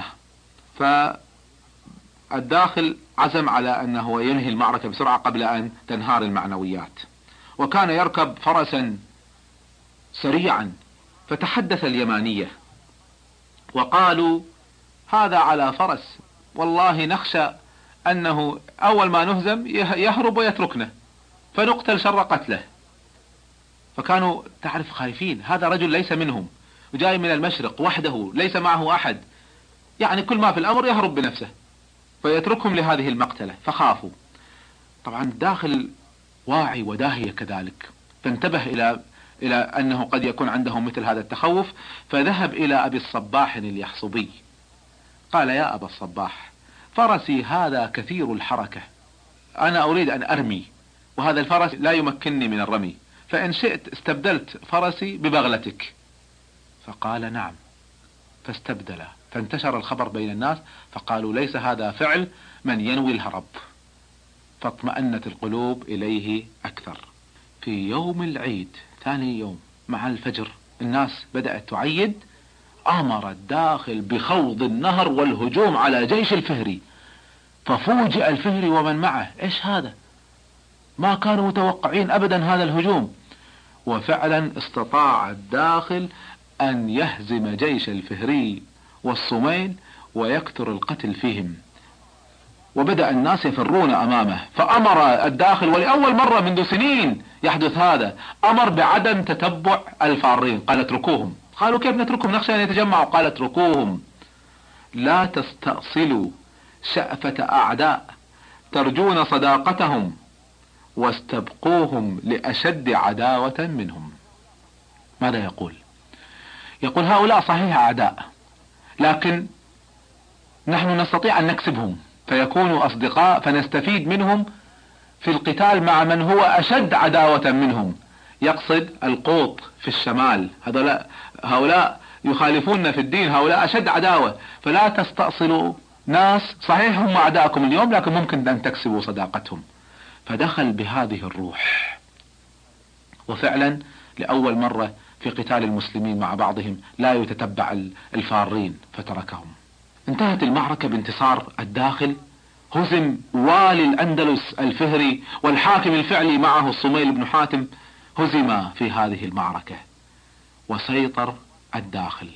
فالداخل عزم على أنه ينهي المعركة بسرعة قبل أن تنهار المعنويات، وكان يركب فرسا سريعا. فتحدث اليمانية وقالوا هذا على فرس، والله نخشى أنه أول ما نهزم يهرب ويتركنا فنقتل شر قتله. فكانوا تعرف خايفين، هذا رجل ليس منهم وجاي من المشرق وحده ليس معه أحد، يعني كل ما في الأمر يهرب بنفسه فيتركهم لهذه المقتلة، فخافوا. طبعا الداخل واعي وداهية كذلك، فانتبه إلى إلى أنه قد يكون عندهم مثل هذا التخوف، فذهب إلى أبي الصباح اليحصبي قال يا أبا الصباح، فرسي هذا كثير الحركة، أنا أريد أن أرمي وهذا الفرس لا يمكنني من الرمي، فإن شئت استبدلت فرسي ببغلتك. فقال نعم، فاستبدل، فانتشر الخبر بين الناس فقالوا ليس هذا فعل من ينوي الهرب، فاطمأنت القلوب إليه أكثر. في يوم العيد ثاني يوم مع الفجر الناس بدأت تعيد، أمر الداخل بخوض النهر والهجوم على جيش الفهري، ففوجئ الفهري ومن معه، إيش هذا؟ ما كانوا متوقعين أبدا هذا الهجوم. وفعلا استطاع الداخل أن يهزم جيش الفهري والصميل ويكثر القتل فيهم، وبدأ الناس يفرون أمامه. فأمر الداخل، ولأول مرة منذ سنين يحدث هذا، أمر بعدم تتبع الفارين. قال اتركوهم. قالوا كيف نتركهم؟ نخشى أن يتجمعوا. قال اتركوهم، لا تستأصلوا شأفة أعداء ترجون صداقتهم، واستبقوهم لأشد عداوة منهم. ماذا يقول؟ يقول هؤلاء صحيح أعداء، لكن نحن نستطيع أن نكسبهم فيكونوا أصدقاء، فنستفيد منهم في القتال مع من هو أشد عداوة منهم. يقصد القوط في الشمال، هؤلاء هؤلاء يخالفون في الدين، هؤلاء أشد عداوة، فلا تستأصلوا ناس صحيح هم أعداءكم اليوم لكن ممكن أن تكسبوا صداقتهم. فدخل بهذه الروح، وفعلا لأول مرة في قتال المسلمين مع بعضهم لا يتتبع الفارين فتركهم. انتهت المعركة بانتصار الداخل. هزم والي الأندلس الفهري والحاكم الفعلي معه الصميل بن حاتم، هزم في هذه المعركة وسيطر الداخل.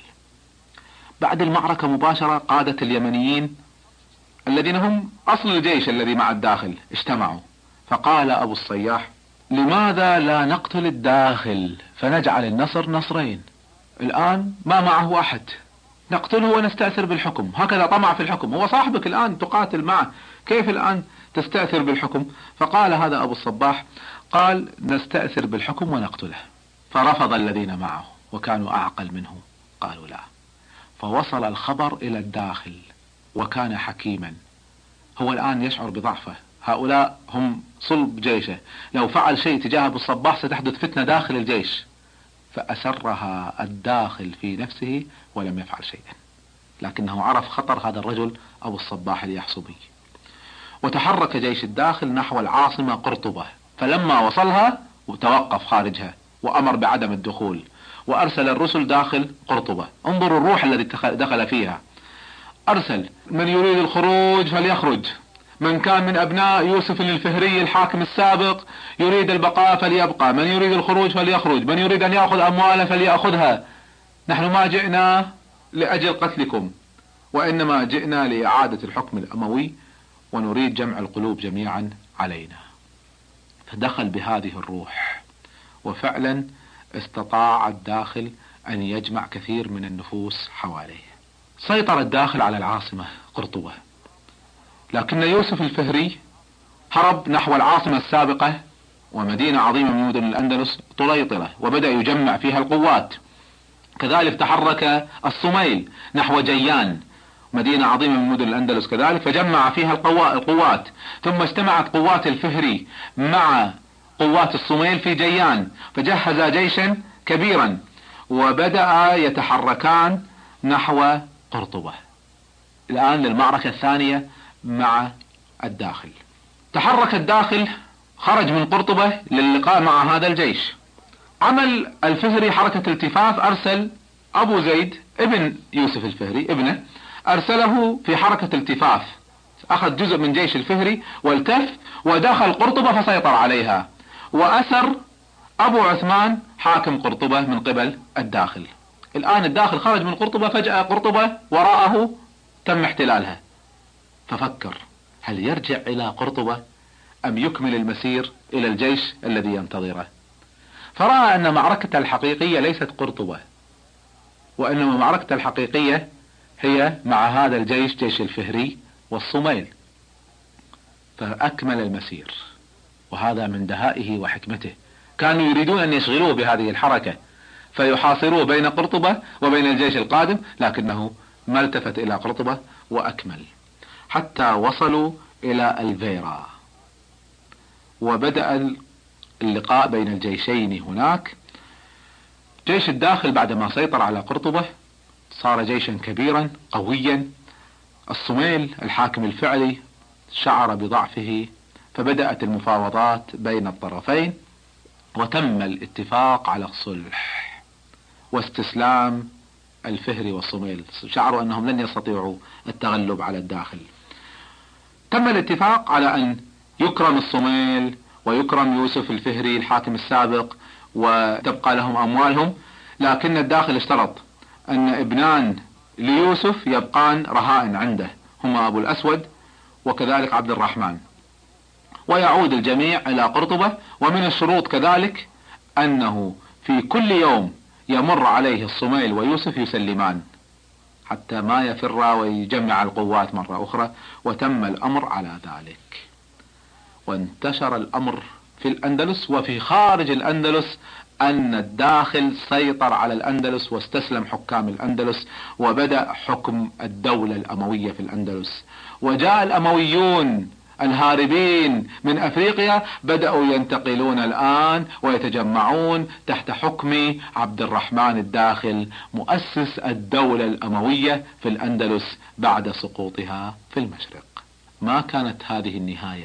بعد المعركة مباشرة قادة اليمنيين الذين هم أصل الجيش الذي مع الداخل اجتمعوا، فقال أبو الصياح لماذا لا نقتل الداخل فنجعل النصر نصرين؟ الآن ما معه أحد، نقتله ونستأثر بالحكم. هكذا طمع في الحكم، هو صاحبك الآن تقاتل معه، كيف الآن تستأثر بالحكم؟ فقال هذا أبو الصباح، قال نستأثر بالحكم ونقتله. فرفض الذين معه وكانوا أعقل منه، قالوا لا. فوصل الخبر إلى الداخل وكان حكيما. هو الآن يشعر بضعفه، هؤلاء هم صلب جيشه، لو فعل شيء تجاه أبو الصباح ستحدث فتنة داخل الجيش، فأسرها الداخل في نفسه ولم يفعل شيئا، لكنه عرف خطر هذا الرجل أبو الصباح اليحصبي. وتحرك جيش الداخل نحو العاصمة قرطبة، فلما وصلها توقف خارجها وأمر بعدم الدخول، وأرسل الرسل داخل قرطبة. انظروا الروح الذي دخل فيها. أرسل من يريد الخروج فليخرج، من كان من أبناء يوسف الفهري الحاكم السابق يريد البقاء فليبقى، من يريد الخروج فليخرج، من يريد أن يأخذ أمواله فليأخذها. نحن ما جئنا لأجل قتلكم، وإنما جئنا لإعادة الحكم الأموي ونريد جمع القلوب جميعا علينا. فدخل بهذه الروح، وفعلا استطاع الداخل أن يجمع كثير من النفوس حواليه. سيطر الداخل على العاصمة قرطبة، لكن يوسف الفهري هرب نحو العاصمة السابقة ومدينة عظيمة من مدن الأندلس طليطلة، وبدأ يجمع فيها القوات. كذلك تحرك الصميل نحو جيان، مدينة عظيمة من مدن الأندلس كذلك، فجمع فيها القوات. ثم اجتمعت قوات الفهري مع قوات الصميل في جيان، فجهز جيشا كبيرا وبدأ يتحركان نحو قرطبة. الآن للمعركة الثانية مع الداخل. تحرك الداخل، خرج من قرطبة للقاء مع هذا الجيش. عمل الفهري حركة التفاف، أرسل أبو زيد ابن يوسف الفهري ابنه، أرسله في حركة التفاف، أخذ جزء من جيش الفهري والتف ودخل قرطبة فسيطر عليها، وأسر أبو عثمان حاكم قرطبة من قبل الداخل. الآن الداخل خرج من قرطبة، فجأة قرطبة وراءه تم احتلالها، ففكر هل يرجع إلى قرطبة أم يكمل المسير إلى الجيش الذي ينتظره؟ فرأى أن معركة الحقيقية ليست قرطبة، وإنما معركة الحقيقية هي مع هذا الجيش، جيش الفهري والصميل، فأكمل المسير. وهذا من دهائه وحكمته، كانوا يريدون أن يشغلوه بهذه الحركة فيحاصروه بين قرطبة وبين الجيش القادم، لكنه ما التفت إلى قرطبة وأكمل حتى وصلوا إلى الفيرا، وبدأ اللقاء بين الجيشين هناك. جيش الداخل بعدما سيطر على قرطبة صار جيشا كبيرا قويا. الصميل الحاكم الفعلي شعر بضعفه، فبدأت المفاوضات بين الطرفين، وتم الاتفاق على الصلح واستسلام الفهري والصميل. شعروا أنهم لن يستطيعوا التغلب على الداخل. تم الاتفاق على أن يكرم الصميل ويكرم يوسف الفهري الحاكم السابق وتبقى لهم أموالهم، لكن الداخل اشترط أن ابنان ليوسف يبقان رهائن عنده، هما أبو الأسود وكذلك عبد الرحمن، ويعود الجميع إلى قرطبة. ومن الشروط كذلك أنه في كل يوم يمر عليه الصميل ويوسف يسلمان حتى ما يفر ويجمع القوات مرة أخرى، وتم الأمر على ذلك. وانتشر الأمر في الأندلس وفي خارج الأندلس أن الداخل سيطر على الأندلس واستسلم حكام الأندلس، وبدأ حكم الدولة الأموية في الأندلس. وجاء الأمويون الهاربين من أفريقيا بدأوا ينتقلون الآن ويتجمعون تحت حكم عبد الرحمن الداخل مؤسس الدولة الأموية في الأندلس بعد سقوطها في المشرق. ما كانت هذه النهاية،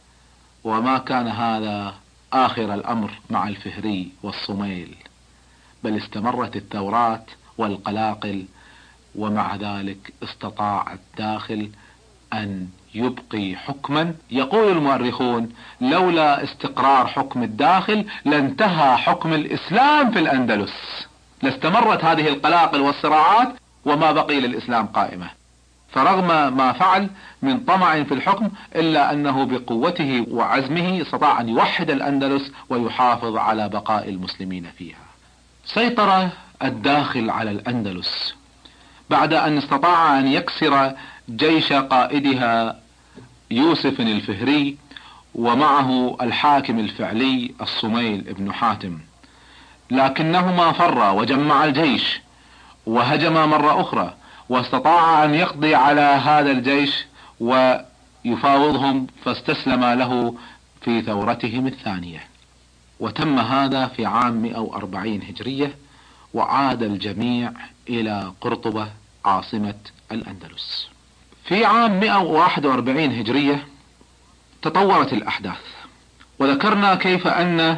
وما كان هذا آخر الأمر مع الفهري والصميل، بل استمرت الثورات والقلاقل، ومع ذلك استطاع الداخل أن يبقي حكما. يقول المؤرخون لولا استقرار حكم الداخل لانتهى حكم الإسلام في الأندلس، لاستمرت هذه القلاقل والصراعات وما بقي للإسلام قائمة. فرغم ما فعل من طمع في الحكم إلا أنه بقوته وعزمه استطاع أن يوحد الأندلس ويحافظ على بقاء المسلمين فيها. سيطر الداخل على الأندلس بعد أن استطاع أن يكسر جيش قائدها يوسف الفهري ومعه الحاكم الفعلي الصميل بن حاتم، لكنهما فر وجمع الجيش وهجم مرة أخرى، واستطاع أن يقضي على هذا الجيش ويفاوضهم، فاستسلم له في ثورتهم الثانية. وتم هذا في عام مئة وأربعين هجرية، وعاد الجميع إلى قرطبة عاصمة الأندلس. في عام مئة وواحد وأربعين هجرية تطورت الأحداث، وذكرنا كيف أن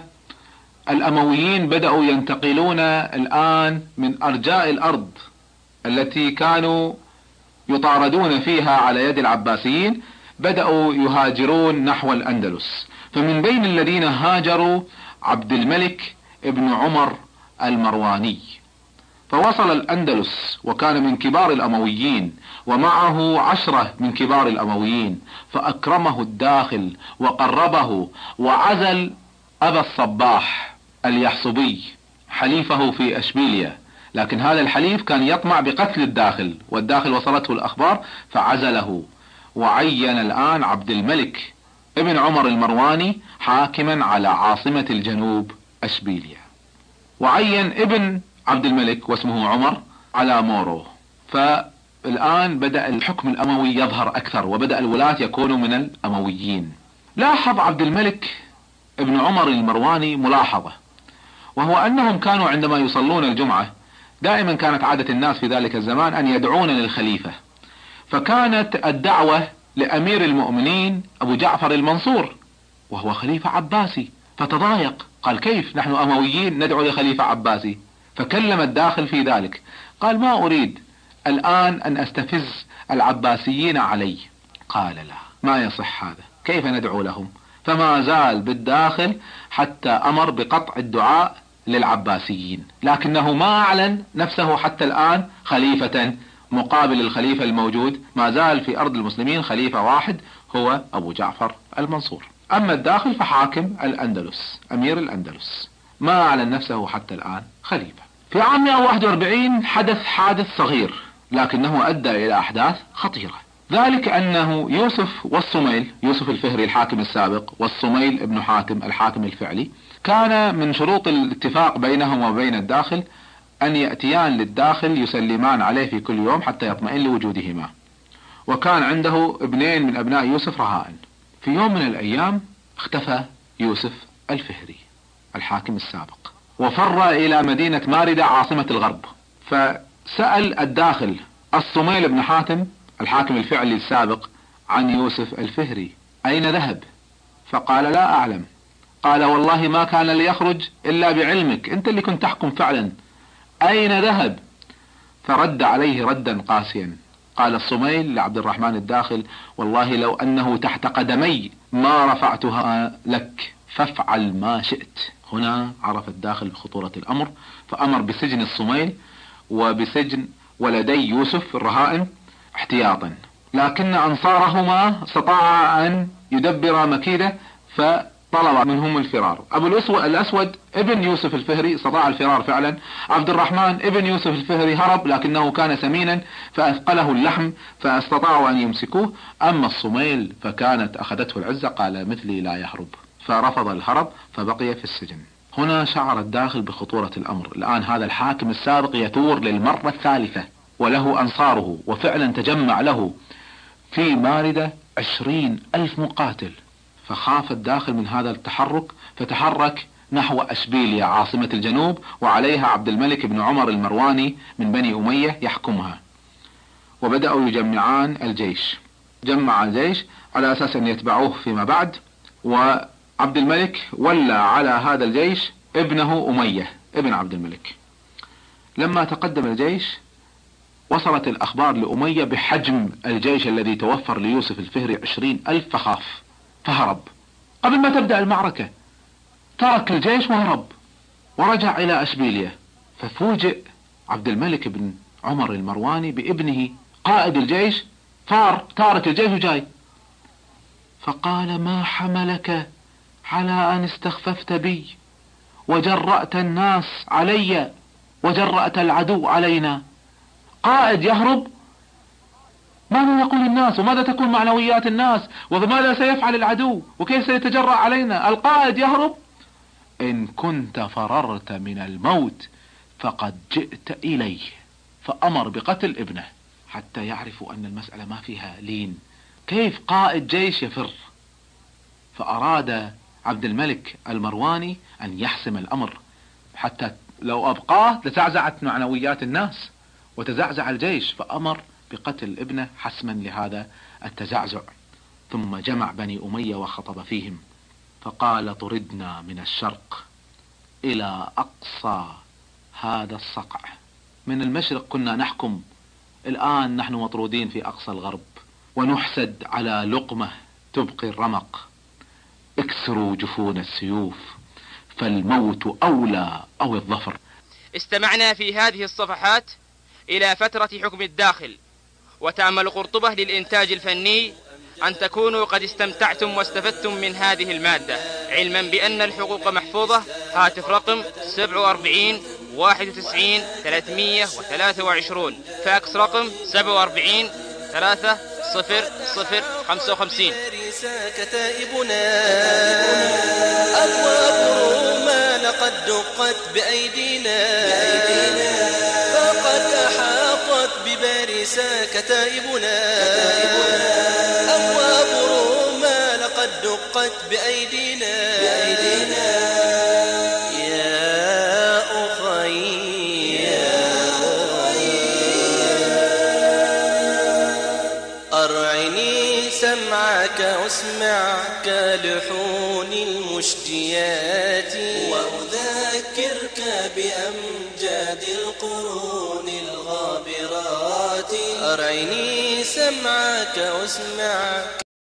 الأمويين بدأوا ينتقلون الآن من أرجاء الأرض التي كانوا يطاردون فيها على يد العباسيين، بدأوا يهاجرون نحو الأندلس. فمن بين الذين هاجروا عبد الملك ابن عمر المرواني، فوصل الأندلس وكان من كبار الأمويين، ومعه عشرة من كبار الأمويين، فأكرمه الداخل وقربه، وعزل أبا الصباح اليحصبي حليفه في أشبيلية، لكن هذا الحليف كان يطمع بقتل الداخل، والداخل وصلته الأخبار فعزله، وعين الآن عبد الملك ابن عمر المرواني حاكما على عاصمة الجنوب أشبيلية، وعين ابن عبد الملك واسمه عمر على مورو. فالآن بدأ الحكم الأموي يظهر أكثر، وبدأ الولاة يكونوا من الأمويين. لاحظ عبد الملك ابن عمر المرواني ملاحظة، وهو أنهم كانوا عندما يصلون الجمعة دائما كانت عادة الناس في ذلك الزمان أن يدعون للخليفة، فكانت الدعوة لأمير المؤمنين أبو جعفر المنصور وهو خليفة عباسي، فتضايق، قال كيف نحن أمويين ندعو لخليفة عباسي؟ فكلم الداخل في ذلك، قال ما أريد الآن أن أستفز العباسيين علي. قال لا، ما يصح هذا، كيف ندعو لهم؟ فما زال بالداخل حتى أمر بقطع الدعاء للعباسيين، لكنه ما أعلن نفسه حتى الآن خليفة مقابل الخليفة الموجود. ما زال في أرض المسلمين خليفة واحد هو أبو جعفر المنصور. أما الداخل فحاكم الأندلس، أمير الأندلس، ما أعلن نفسه حتى الآن خليفة. في عام مئة وواحد وأربعين حدث حادث صغير لكنه أدى إلى أحداث خطيرة، ذلك أنه يوسف والصميل، يوسف الفهري الحاكم السابق والصميل ابن حاتم الحاكم الفعلي، كان من شروط الاتفاق بينهم وبين الداخل أن يأتيان للداخل يسلمان عليه في كل يوم حتى يطمئن لوجودهما، وكان عنده ابنين من أبناء يوسف رهائن. في يوم من الأيام اختفى يوسف الفهري الحاكم السابق وفر إلى مدينة ماردة عاصمة الغرب، فسأل الداخل الصميل بن حاتم الحاكم الفعلي السابق عن يوسف الفهري أين ذهب؟ فقال لا أعلم. قال والله ما كان ليخرج إلا بعلمك، أنت اللي كنت تحكم فعلا، أين ذهب؟ فرد عليه ردا قاسيا. قال الصميل لعبد الرحمن الداخل والله لو أنه تحت قدمي ما رفعتها لك، فافعل ما شئت. هنا عرف الداخل بخطورة الأمر، فأمر بسجن الصميل وبسجن ولدي يوسف الرهائن احتياطا، لكن أنصارهما استطاع أن يدبر مكيدة فطلب منهم الفرار. أبو الأسود ابن يوسف الفهري استطاع الفرار فعلا. عبد الرحمن ابن يوسف الفهري هرب لكنه كان سمينا فأثقله اللحم فاستطاعوا أن يمسكوه. أما الصميل فكانت أخذته العزة، قال مثلي لا يهرب، فرفض الهرب فبقي في السجن. هنا شعر الداخل بخطورة الأمر. الآن هذا الحاكم السابق يثور للمرة الثالثة وله أنصاره، وفعلا تجمع له في ماردة عشرين ألف مقاتل. فخاف الداخل من هذا التحرك فتحرك نحو أشبيلية عاصمة الجنوب، وعليها عبد الملك بن عمر المرواني من بني أمية يحكمها. وبدأوا يجمعان الجيش، جمع الجيش على أساس أن يتبعوه فيما بعد. وعبد الملك ولى على هذا الجيش ابنه أمية ابن عبد الملك. لما تقدم الجيش وصلت الأخبار لأمية بحجم الجيش الذي توفر ليوسف الفهري عشرين ألف، فخاف فهرب. قبل ما تبدأ المعركة ترك الجيش وهرب ورجع إلى أشبيلية. ففوجئ عبد الملك بن عمر المرواني بابنه قائد الجيش فار تارك الجيش وجاي، فقال: ما حملك على أن استخففت بي وجرأت الناس علي وجرأت العدو علينا؟ قائد يهرب، ماذا يقول الناس وماذا تكون معنويات الناس وماذا سيفعل العدو وكيف سيتجرأ علينا؟ القائد يهرب. إن كنت فررت من الموت فقد جئت إليه. فأمر بقتل ابنه حتى يعرفوا أن المسألة ما فيها لين. كيف قائد جيش يفر؟ فأراد عبد الملك المرواني أن يحسم الأمر، حتى لو أبقاه لتعزعت معنويات الناس وتزعزع الجيش، فأمر بقتل ابنه حسما لهذا التزعزع. ثم جمع بني أمية وخطب فيهم فقال: طردنا من الشرق إلى أقصى هذا الصقع. من المشرق كنا نحكم، الآن نحن مطرودين في أقصى الغرب ونحسد على لقمة تبقي الرمق. اكسروا جفون السيوف فالموت أولى أو الظفر. استمعنا في هذه الصفحات إلى فترة حكم الداخل، وتأمل قرطبة للإنتاج الفني أن تكونوا قد استمتعتم واستفدتم من هذه المادة، علما بأن الحقوق محفوظة. هاتف رقم سبعة وأربعين واحد وتسعين ثلاثمية وثلاثة وعشرين، فاكس رقم سبعة وأربعين ثلاثة صفر صفر خمسة وخمسين. كتائبنا أبواب روما لقد دقت بأيدينا، فقد أحاطت بباريسا كتائبنا. أبواب روما لقد دقت بأيدينا. يا أخي أرعني سمعك واسمع كلحون المشجيات، وأذكرك بأمجاد القرون الغابرات. أرعني سمعك واسمع